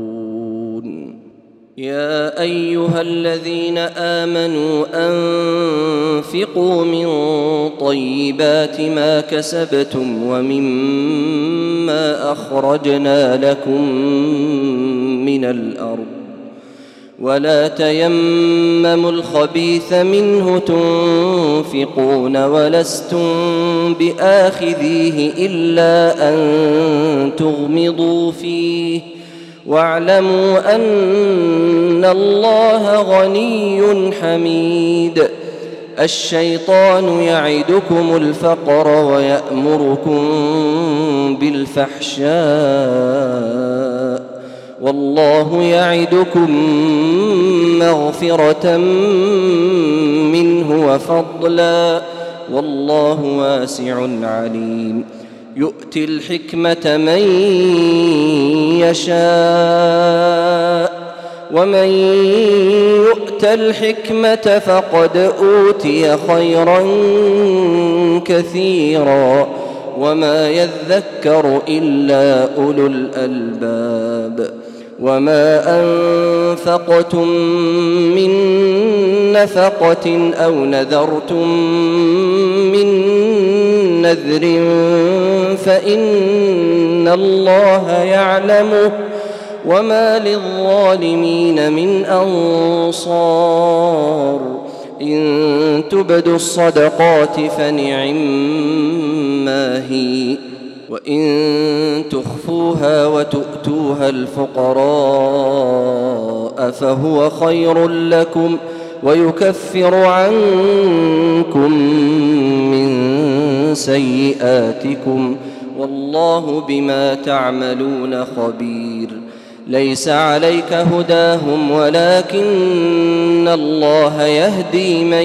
يا أيها الذين آمنوا أنفقوا من طيبات ما كسبتم ومما أخرجنا لكم من الأرض ولا تيمموا الخبيث منه تنفقون ولستم بآخذيه إلا أن تغمضوا فيه واعلموا أن الله غني حميد. الشيطان يعدكم الفقر ويأمركم بالفحشاء والله يعدكم مغفرة منه وفضلا والله واسع عليم. يؤتي الحكمة من يشاء ومن يؤت الحكمة فقد أوتي خيرا كثيرا وما يذكر إلا أولو الألباب. وما أنفقتم من نفقة أو نذرتم من نذر فإن الله يعلمه وما للظالمين من أنصار إن تبدوا الصدقات فنعما هي وإن تخفوها وتؤتوها الفقراء فهو خير لكم ويكفر عنكم من سيئاتكم والله بما تعملون خبير ليس عليك هداهم ولكن الله يهدي من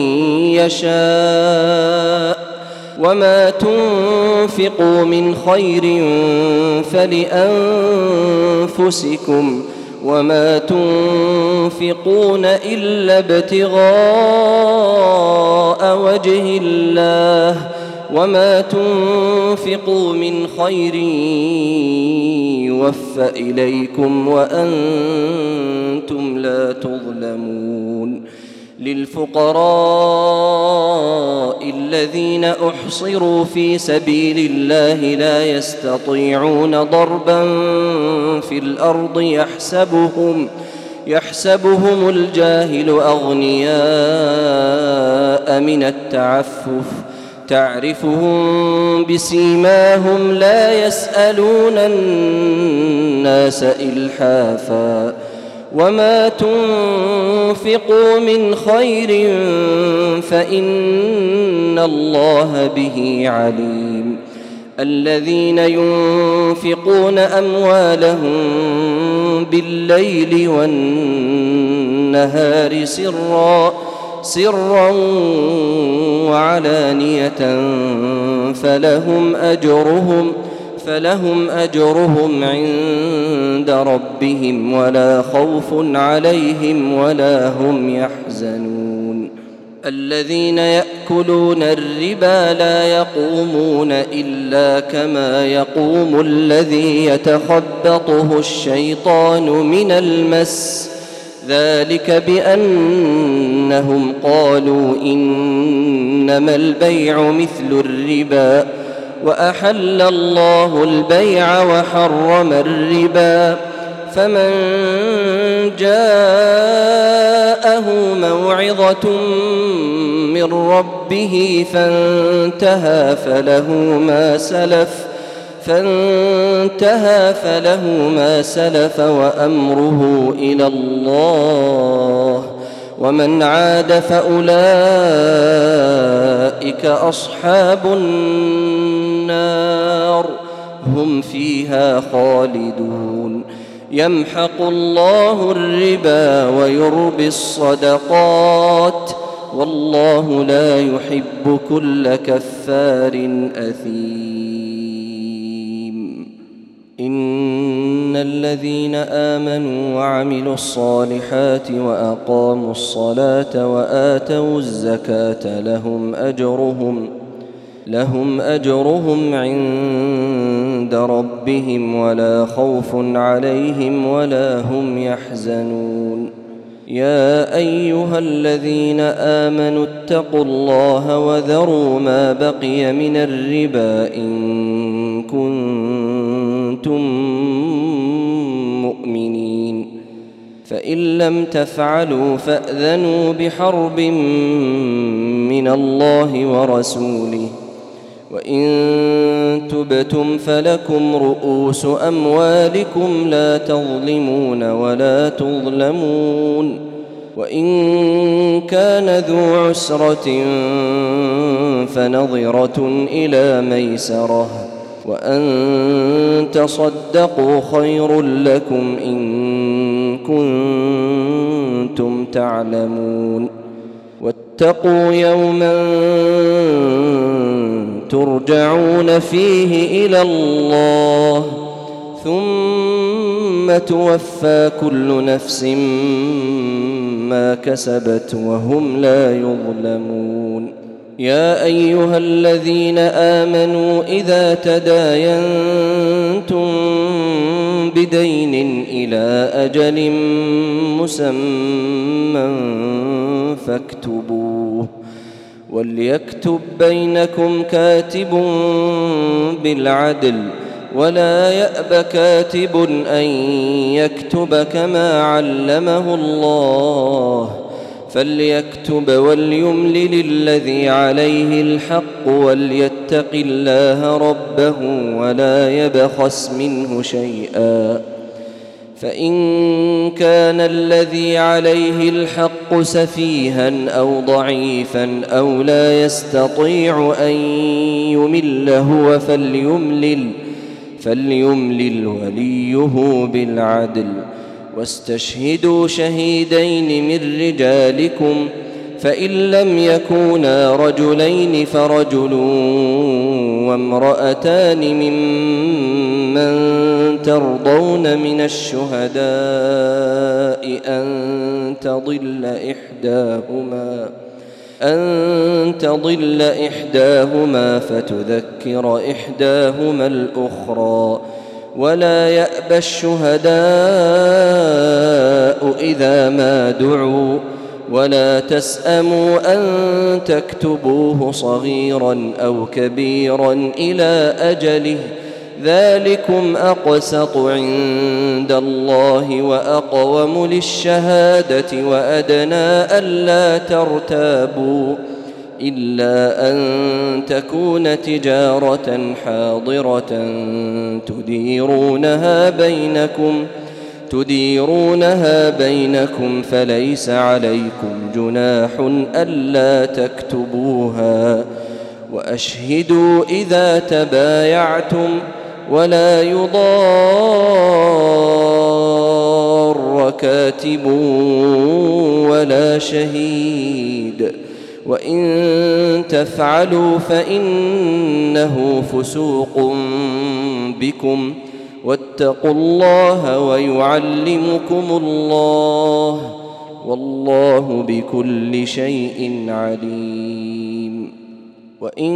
يشاء وما تنفقوا من خير فلأنفسكم وما تنفقون إلا ابتغاء وجه الله وما تنفقوا من خير يوفى إليكم وأنتم لا تظلمون للفقراء الذين أحصروا في سبيل الله لا يستطيعون ضربا في الأرض يحسبهم يحسبهم الجاهل أغنياء من التعفف تعرفهم بسيماهم لا يسألون الناس إلحافا وما تنفقوا من خير فإن الله به عليم الذين ينفقون أموالهم بالليل والنهار سرا سرا وعلانية فلهم أجرهم فلهم أجرهم عند ربهم ولا خوف عليهم ولا هم يحزنون الذين يأكلون الربا لا يقومون إلا كما يقوم الذي يتخبطه الشيطان من المس ذلك بأنهم قالوا إنما البيع مثل الربا وأحل الله البيع وحرم الربا فمن جاءه موعظة من ربه فانتهى فله ما سلف فانتهى فله ما سلف وأمره إلى الله ومن عاد فأولئك أصحاب النار هم فيها خالدون يمحق الله الربا ويربي الصدقات والله لا يحب كل كفار أثيم إن الذين آمنوا وعملوا الصالحات وأقاموا الصلاة وآتوا الزكاة لهم أجرهم لهم أجرهم عند ربهم ولا خوف عليهم ولا هم يحزنون يا أيها الذين آمنوا اتقوا الله وذروا ما بقي من الربا إن كنتم مؤمنين فإن لم تفعلوا فأذنوا بحرب من الله ورسوله وإن تبتم فلكم رؤوس أموالكم لا تظلمون ولا تظلمون وإن كان ذو عسرة فنظرة إلى ميسرة وأن تصدقوا خير لكم إن كنتم تعلمون واتقوا يوما ترجعون فيه إلى الله ثم توفى كل نفس ما كسبت وهم لا يظلمون يا أيها الذين آمنوا إذا تداينتم بدين إلى أجل مسمى فاكتبوه وليكتب بينكم كاتب بالعدل ولا يأب كاتب أن يكتب كما علمه الله فليكتب وليملل الذي عليه الحق وليتق الله ربه ولا يبخس منه شيئا فإن كان الذي عليه الحق سفيها أو ضعيفا أو لا يستطيع أن يمل هو فليملل فليملل وليه بالعدل واستشهدوا شهيدين من رجالكم فإن لم يكونا رجلين فرجل وامرأتان ممن ترضون من الشهداء أن تضل إحداهما أن تضل إحداهما فتذكر إحداهما الأخرى ولا يأبى الشهداء إذا ما دعوا ولا تسأموا أن تكتبوه صغيرا أو كبيرا إلى أجله ذلكم أقسط عند الله وأقوم للشهادة وأدنى ألا ترتابوا إلا أن تكون تجارة حاضرة تديرونها بينكم تديرونها بينكم فليس عليكم جناح ألا تكتبوها وأشهدوا إذا تبايعتم ولا يضار كاتب ولا شهيد وإن تفعلوا فإنه فسوق بكم واتقوا الله ويعلمكم الله والله بكل شيء عليم وإن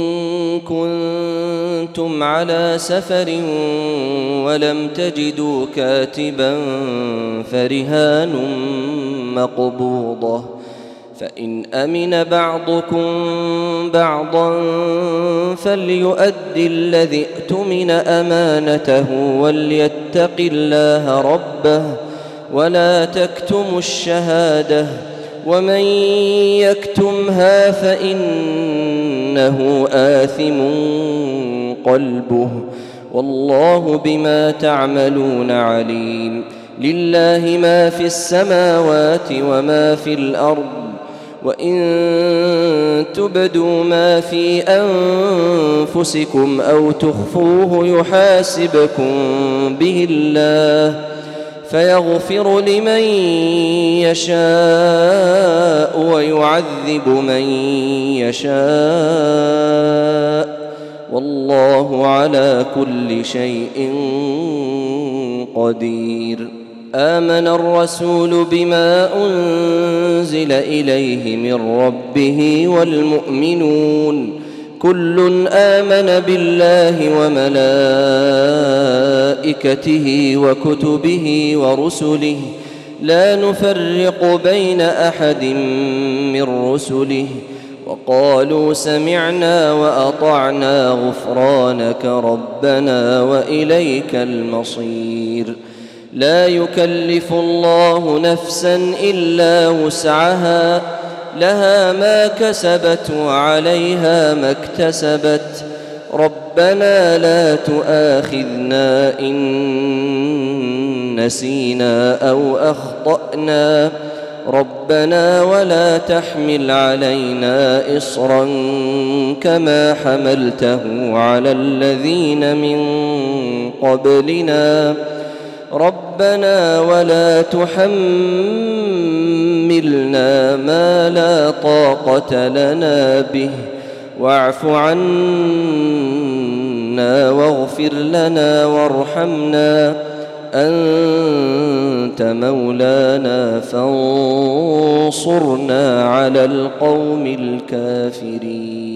كنتم على سفر ولم تجدوا كاتبا فرهان مقبوضة فإن أمن بعضكم بعضا فليؤدي الذي اؤتمن أمانته وليتق الله ربه ولا تكتموا الشهادة ومن يكتمها فإنه آثم قلبه والله بما تعملون عليم لله ما في السماوات وما في الأرض وإن تبدوا ما في أنفسكم أو تخفوه يحاسبكم به الله فيغفر لمن يشاء ويعذب من يشاء والله على كل شيء قدير آمن الرسول بما أنزل إليه من ربه والمؤمنون كل آمن بالله وملائكته وكتبه ورسله لا نفرق بين أحد من رسله وقالوا سمعنا وأطعنا غفرانك ربنا وإليك المصير لا يكلف الله نفسا إلا وسعها لها ما كسبت وعليها ما اكتسبت ربنا لا تؤاخذنا إن نسينا أو أخطأنا ربنا ولا تحمل علينا إصرا كما حملته على الذين من قبلنا ربنا ولا تحملنا ما لا طاقة لنا به واعف عنا واغفر لنا وارحمنا أنت أنت مولانا فانصرنا على القوم الكافرين.